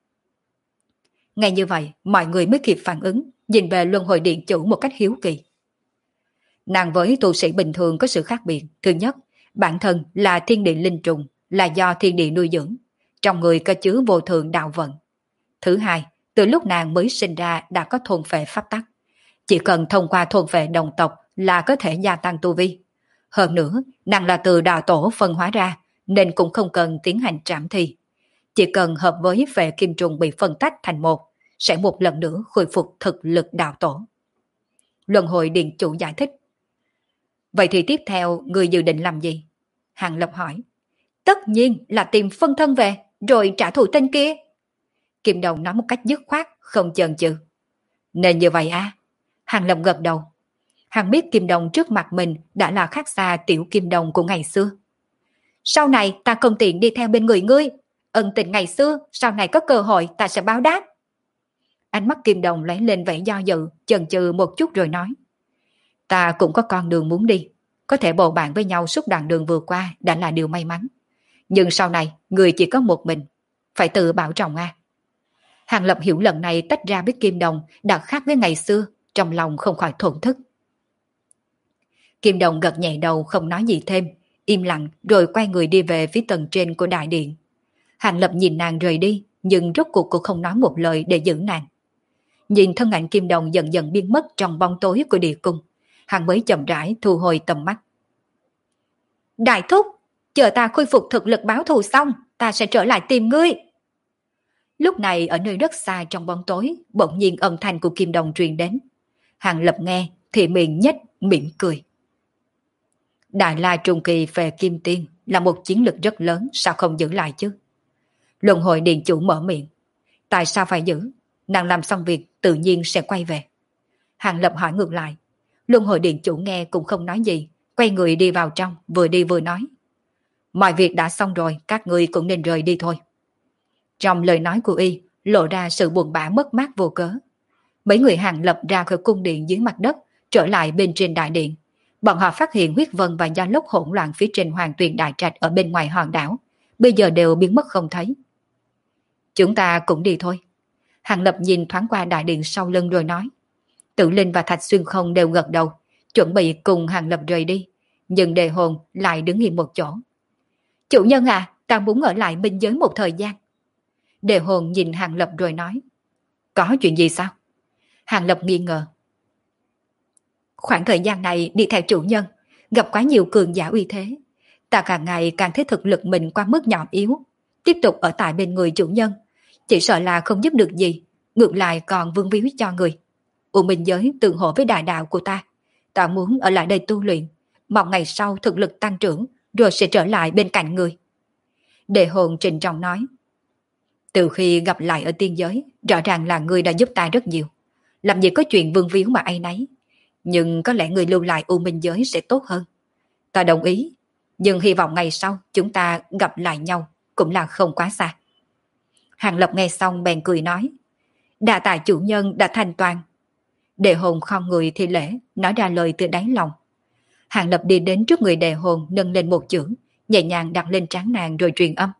A: Ngay như vậy, mọi người mới kịp phản ứng, nhìn về Luân Hồi Điện chủ một cách hiếu kỳ. Nàng với tu sĩ bình thường có sự khác biệt. Thứ nhất, bản thân là thiên địa linh trùng, là do thiên địa nuôi dưỡng, trong người có chứa vô thượng đạo vận. Thứ hai, từ lúc nàng mới sinh ra đã có thôn phệ pháp tắc. Chỉ cần thông qua thôn phệ đồng tộc là có thể gia tăng tu vi. Hơn nữa, nàng là từ đạo tổ phân hóa ra, nên cũng không cần tiến hành trảm thi. Chỉ cần hợp với phệ kim trùng bị phân tách thành một, sẽ một lần nữa khôi phục thực lực đạo tổ. Luân hồi điện chủ giải thích. Vậy thì tiếp theo người dự định làm gì? Hàng Lập hỏi. Tất nhiên là tìm phân thân về, rồi trả thù tên kia. Kim Đồng nói một cách dứt khoát, không chần chừ. Nên như vậy à? Hàng Lập gật đầu. Hắn biết Kim Đồng trước mặt mình đã là khác xa tiểu Kim Đồng của ngày xưa. Sau này ta không tiện đi theo bên người ngươi. Ân tình ngày xưa, sau này có cơ hội ta sẽ báo đáp. Ánh mắt Kim Đồng lóe lên vẻ do dự, chần chừ một chút rồi nói. Ta cũng có con đường muốn đi. Có thể bầu bạn với nhau suốt đoạn đường vừa qua đã là điều may mắn. Nhưng sau này, người chỉ có một mình. Phải tự bảo trọng à. Hàng Lập hiểu lần này tách ra với Kim Đồng đã khác với ngày xưa, trong lòng không khỏi thổn thức. Kim Đồng gật nhẹ đầu không nói gì thêm, im lặng rồi quay người đi về phía tầng trên của đại điện. Hàng Lập nhìn nàng rời đi, nhưng rốt cuộc cũng không nói một lời để giữ nàng. Nhìn thân ảnh Kim Đồng dần dần biến mất trong bóng tối của địa cung, hắn mới chậm rãi thu hồi tầm mắt. Đại thúc, chờ ta khôi phục thực lực báo thù xong, ta sẽ trở lại tìm ngươi. Lúc này ở nơi rất xa trong bóng tối, bỗng nhiên âm thanh của Kim Đồng truyền đến. Hàng Lập nghe thì miệng nhếch mỉm cười. Đại La Trung Kỳ về Kim Tiên là một chiến lực rất lớn, sao không giữ lại chứ? Luân hồi điện chủ mở miệng. Tại sao phải giữ? Nàng làm xong việc tự nhiên sẽ quay về. Hàng Lập hỏi ngược lại. Luân hồi điện chủ nghe cũng không nói gì, quay người đi vào trong, vừa đi vừa nói. Mọi việc đã xong rồi, các ngươi cũng nên rời đi thôi. Trong lời nói của y, lộ ra sự buồn bã mất mát vô cớ. Mấy người Hàng Lập ra khỏi cung điện dưới mặt đất, trở lại bên trên đại điện. Bọn họ phát hiện huyết vân và gió lốc hỗn loạn phía trên Hoàng Tuyền Đại Trạch ở bên ngoài hòn đảo, bây giờ đều biến mất không thấy. Chúng ta cũng đi thôi. Hàng Lập nhìn thoáng qua đại điện sau lưng rồi nói. Tử Linh và Thạch Xuyên Không đều gật đầu, chuẩn bị cùng Hàng Lập rời đi, nhưng Đề Hồn lại đứng yên một chỗ. Chủ nhân à, ta muốn ở lại minh giới một thời gian. Đề Hồn nhìn Hàng Lập rồi nói. Có chuyện gì sao? Hàng Lập nghi ngờ. Khoảng thời gian này đi theo chủ nhân, gặp quá nhiều cường giả uy thế. Ta càng ngày càng thấy thực lực mình quá mức nhỏ yếu. Tiếp tục ở tại bên người chủ nhân, chỉ sợ là không giúp được gì, ngược lại còn vương víu cho người. U Minh giới tương hộ với đại đạo của ta. Ta muốn ở lại đây tu luyện, một ngày sau thực lực tăng trưởng, rồi sẽ trở lại bên cạnh người. Đề hồn trịnh trọng nói, từ khi gặp lại ở tiên giới, rõ ràng là ngươi đã giúp ta rất nhiều. Làm gì có chuyện vương víu mà áy náy. Nhưng có lẽ người lưu lại U Minh giới sẽ tốt hơn. Ta đồng ý, nhưng hy vọng ngày sau chúng ta gặp lại nhau cũng là không quá xa. Hàng Lập nghe xong bèn cười nói, đa tạ chủ nhân đã thành toàn. Đề hồn khom người thi lễ, nói ra lời từ đáy lòng. Hàng Lập đi đến trước người đề hồn, nâng lên một chưởng, nhẹ nhàng đặt lên trán nàng rồi truyền âm.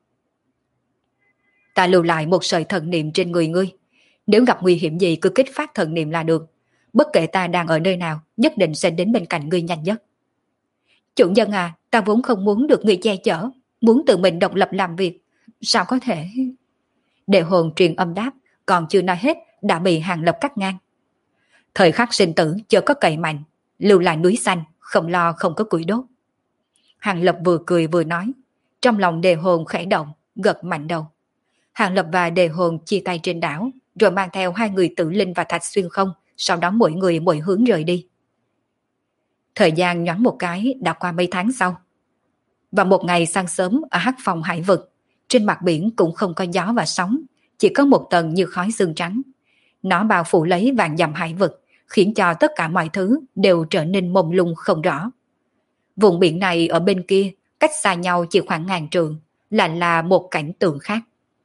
A: Ta lưu lại một sợi thần niệm trên người ngươi. Nếu gặp nguy hiểm gì cứ kích phát thần niệm là được. Bất kể ta đang ở nơi nào, nhất định sẽ đến bên cạnh ngươi nhanh nhất. Chủ nhân à, ta vốn không muốn được người che chở, muốn tự mình độc lập làm việc. Sao có thể... Đề hồn truyền âm đáp, còn chưa nói hết đã bị Hàng Lập cắt ngang. Thời khắc sinh tử chưa có cậy mạnh, lưu lại núi xanh, không lo không có củi đốt. Hàng Lập vừa cười vừa nói, trong lòng đề hồn khẽ động, gật mạnh đầu. Hàng Lập và đề hồn chia tay trên đảo, rồi mang theo hai người Tử Linh và Thạch Xuyên Không, sau đó mỗi người mỗi hướng rời đi. Thời gian nhoáng một cái đã qua mấy tháng sau. Và một ngày sáng sớm ở Hắc Phong hải vực, trên mặt biển cũng không có gió và sóng, chỉ có một tầng như khói sương trắng. Nó bao phủ lấy vạn dặm hải vực, khiến cho tất cả mọi thứ đều trở nên mông lung không rõ. Vùng biển này ở bên kia, cách xa nhau chỉ khoảng ngàn trượng, lại là một cảnh tượng khác.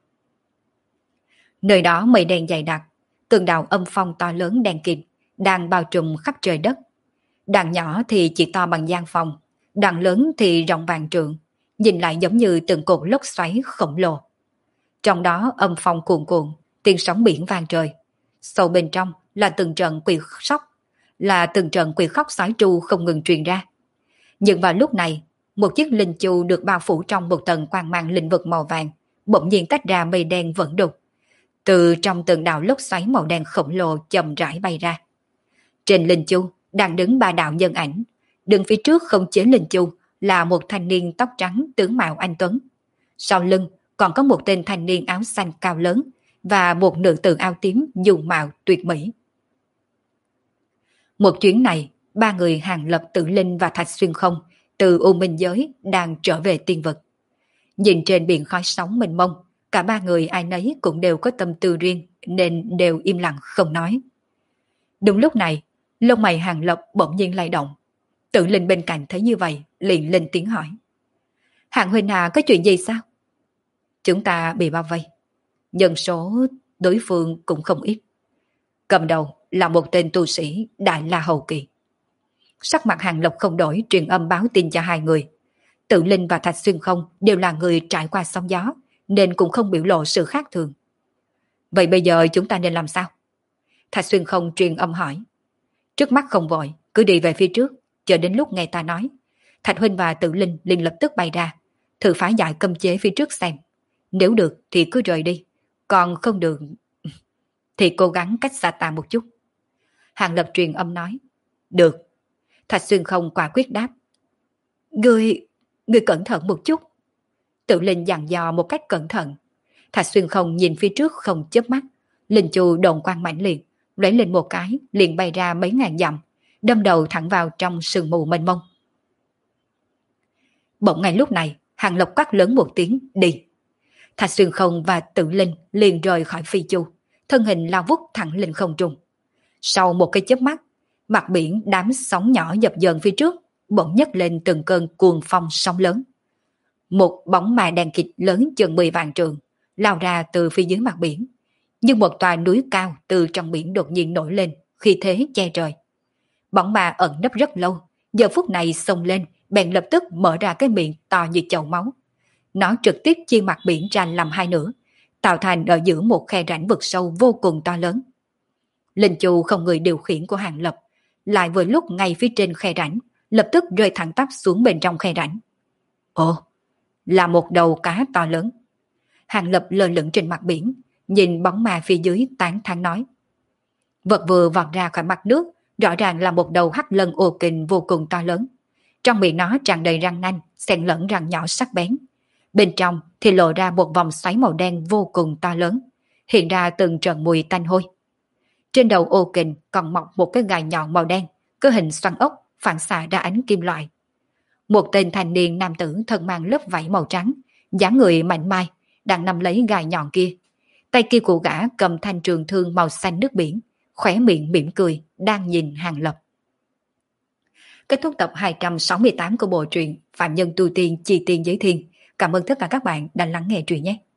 A: Nơi đó mây đen dày đặc, từng đạo âm phong to lớn đen kịt đang bao trùm khắp trời đất. Đàn nhỏ thì chỉ to bằng gian phòng, đàn lớn thì rộng vàng trượng, nhìn lại giống như từng cột lốc xoáy khổng lồ. Trong đó âm phong cuồn cuộn, tiếng sóng biển vang trời. Sâu bên trong là từng trận quỷ khóc sói tru không ngừng truyền ra. Nhưng vào lúc này, một chiếc linh chu được bao phủ trong một tầng quang mang linh vực màu vàng, bỗng nhiên tách ra mây đen vẫn đục. Từ trong từng đạo lốc xoáy màu đen khổng lồ chậm rãi bay ra. Trên linh chu đang đứng ba đạo nhân ảnh, đứng phía trước không chế linh chu là một thanh niên tóc trắng tướng mạo anh tuấn. Sau lưng còn có một tên thanh niên áo xanh cao lớn và một nữ tử áo tím dùng mạo tuyệt mỹ. Một chuyến này, ba người Hàng Lập, Tử Linh và Thạch Xuyên Không từ U Minh giới đang trở về tiên vực. Nhìn trên biển khói sóng mênh mông, cả ba người ai nấy cũng đều có tâm tư riêng nên đều im lặng không nói. Đúng lúc này, lông mày Hàng Lập bỗng nhiên lay động. Tử Linh bên cạnh thấy như vậy, liền lên tiếng hỏi. Hàng huynh à, có chuyện gì sao? Chúng ta bị bao vây. Nhân số đối phương cũng không ít. Cầm đầu là một tên tu sĩ Đại La Hầu Kỳ. Sắc mặt Hàng Lập không đổi, truyền âm báo tin cho hai người. Tử Linh và Thạch Xuyên Không đều là người trải qua sóng gió, nên cũng không biểu lộ sự khác thường. Vậy bây giờ chúng ta nên làm sao? Thạch Xuyên Không truyền âm hỏi. Trước mắt không vội, cứ đi về phía trước, chờ đến lúc nghe ta nói. Thạch huynh và Tử Linh liền lập tức bay ra, thử phá giải cấm chế phía trước xem. Nếu được thì cứ rời đi, còn không được thì cố gắng cách xa ta một chút. Hàng Lập truyền âm nói. Được. Thạch Xuyên Không quả quyết đáp. Ngươi cẩn thận một chút. Tử Linh dặn dò một cách cẩn thận. Thạch Xuyên Không nhìn phía trước không chớp mắt. Linh chu đồn quang mãnh liệt, lấy lên một cái liền bay ra mấy ngàn dặm, đâm đầu thẳng vào trong sương mù mênh mông. Bỗng ngay lúc này, Hàng Lập quát lớn một tiếng đi. Thạch Xuyên Không và Tử Linh liền rời khỏi phi chu, thân hình lao vút thẳng lên không trung. Sau một cái chớp mắt, mặt biển đám sóng nhỏ dập dờn phía trước bỗng nhấc lên từng cơn cuồng phong sóng lớn. Một bóng ma đen kịt lớn chừng 10 vạn trượng lao ra từ phía dưới mặt biển, như một tòa núi cao từ trong biển đột nhiên nổi lên, khi thế che trời. Bóng ma ẩn nấp rất lâu, giờ phút này xông lên, bèn lập tức mở ra cái miệng to như chậu máu. Nó trực tiếp chia mặt biển ra làm hai nửa, tạo thành ở giữa một khe rãnh vực sâu vô cùng to lớn. Linh chu không người điều khiển của Hàng Lập, lại vừa lúc ngay phía trên khe rãnh, lập tức rơi thẳng tắp xuống bên trong khe rãnh. Ồ, là một đầu cá to lớn. Hàng Lập lơ lửng trên mặt biển, nhìn bóng ma phía dưới tán thán nói. Vật vừa vọt ra khỏi mặt nước, rõ ràng là một đầu hắc lân ô kình vô cùng to lớn. Trong miệng nó tràn đầy răng nanh, xen lẫn răng nhỏ sắc bén. Bên trong thì lộ ra một vòng xoáy màu đen vô cùng to lớn, hiện ra từng trận mùi tanh hôi. Trên đầu ô kình còn mọc một cái gai nhọn màu đen, có hình xoắn ốc, phản xạ ra ánh kim loại. Một tên thanh niên nam tử thân mang lớp vảy màu trắng, dáng người mạnh mai, đang nắm lấy gai nhọn kia. Tay kia của gã cầm thanh trường thương màu xanh nước biển, khỏe miệng mỉm cười, đang nhìn Hàng Lập. Kết thúc tập 268 của bộ truyện Phạm Nhân Tu Tiên Chi Tiên Giới Thiên. Cảm ơn tất cả các bạn đã lắng nghe truyện nhé.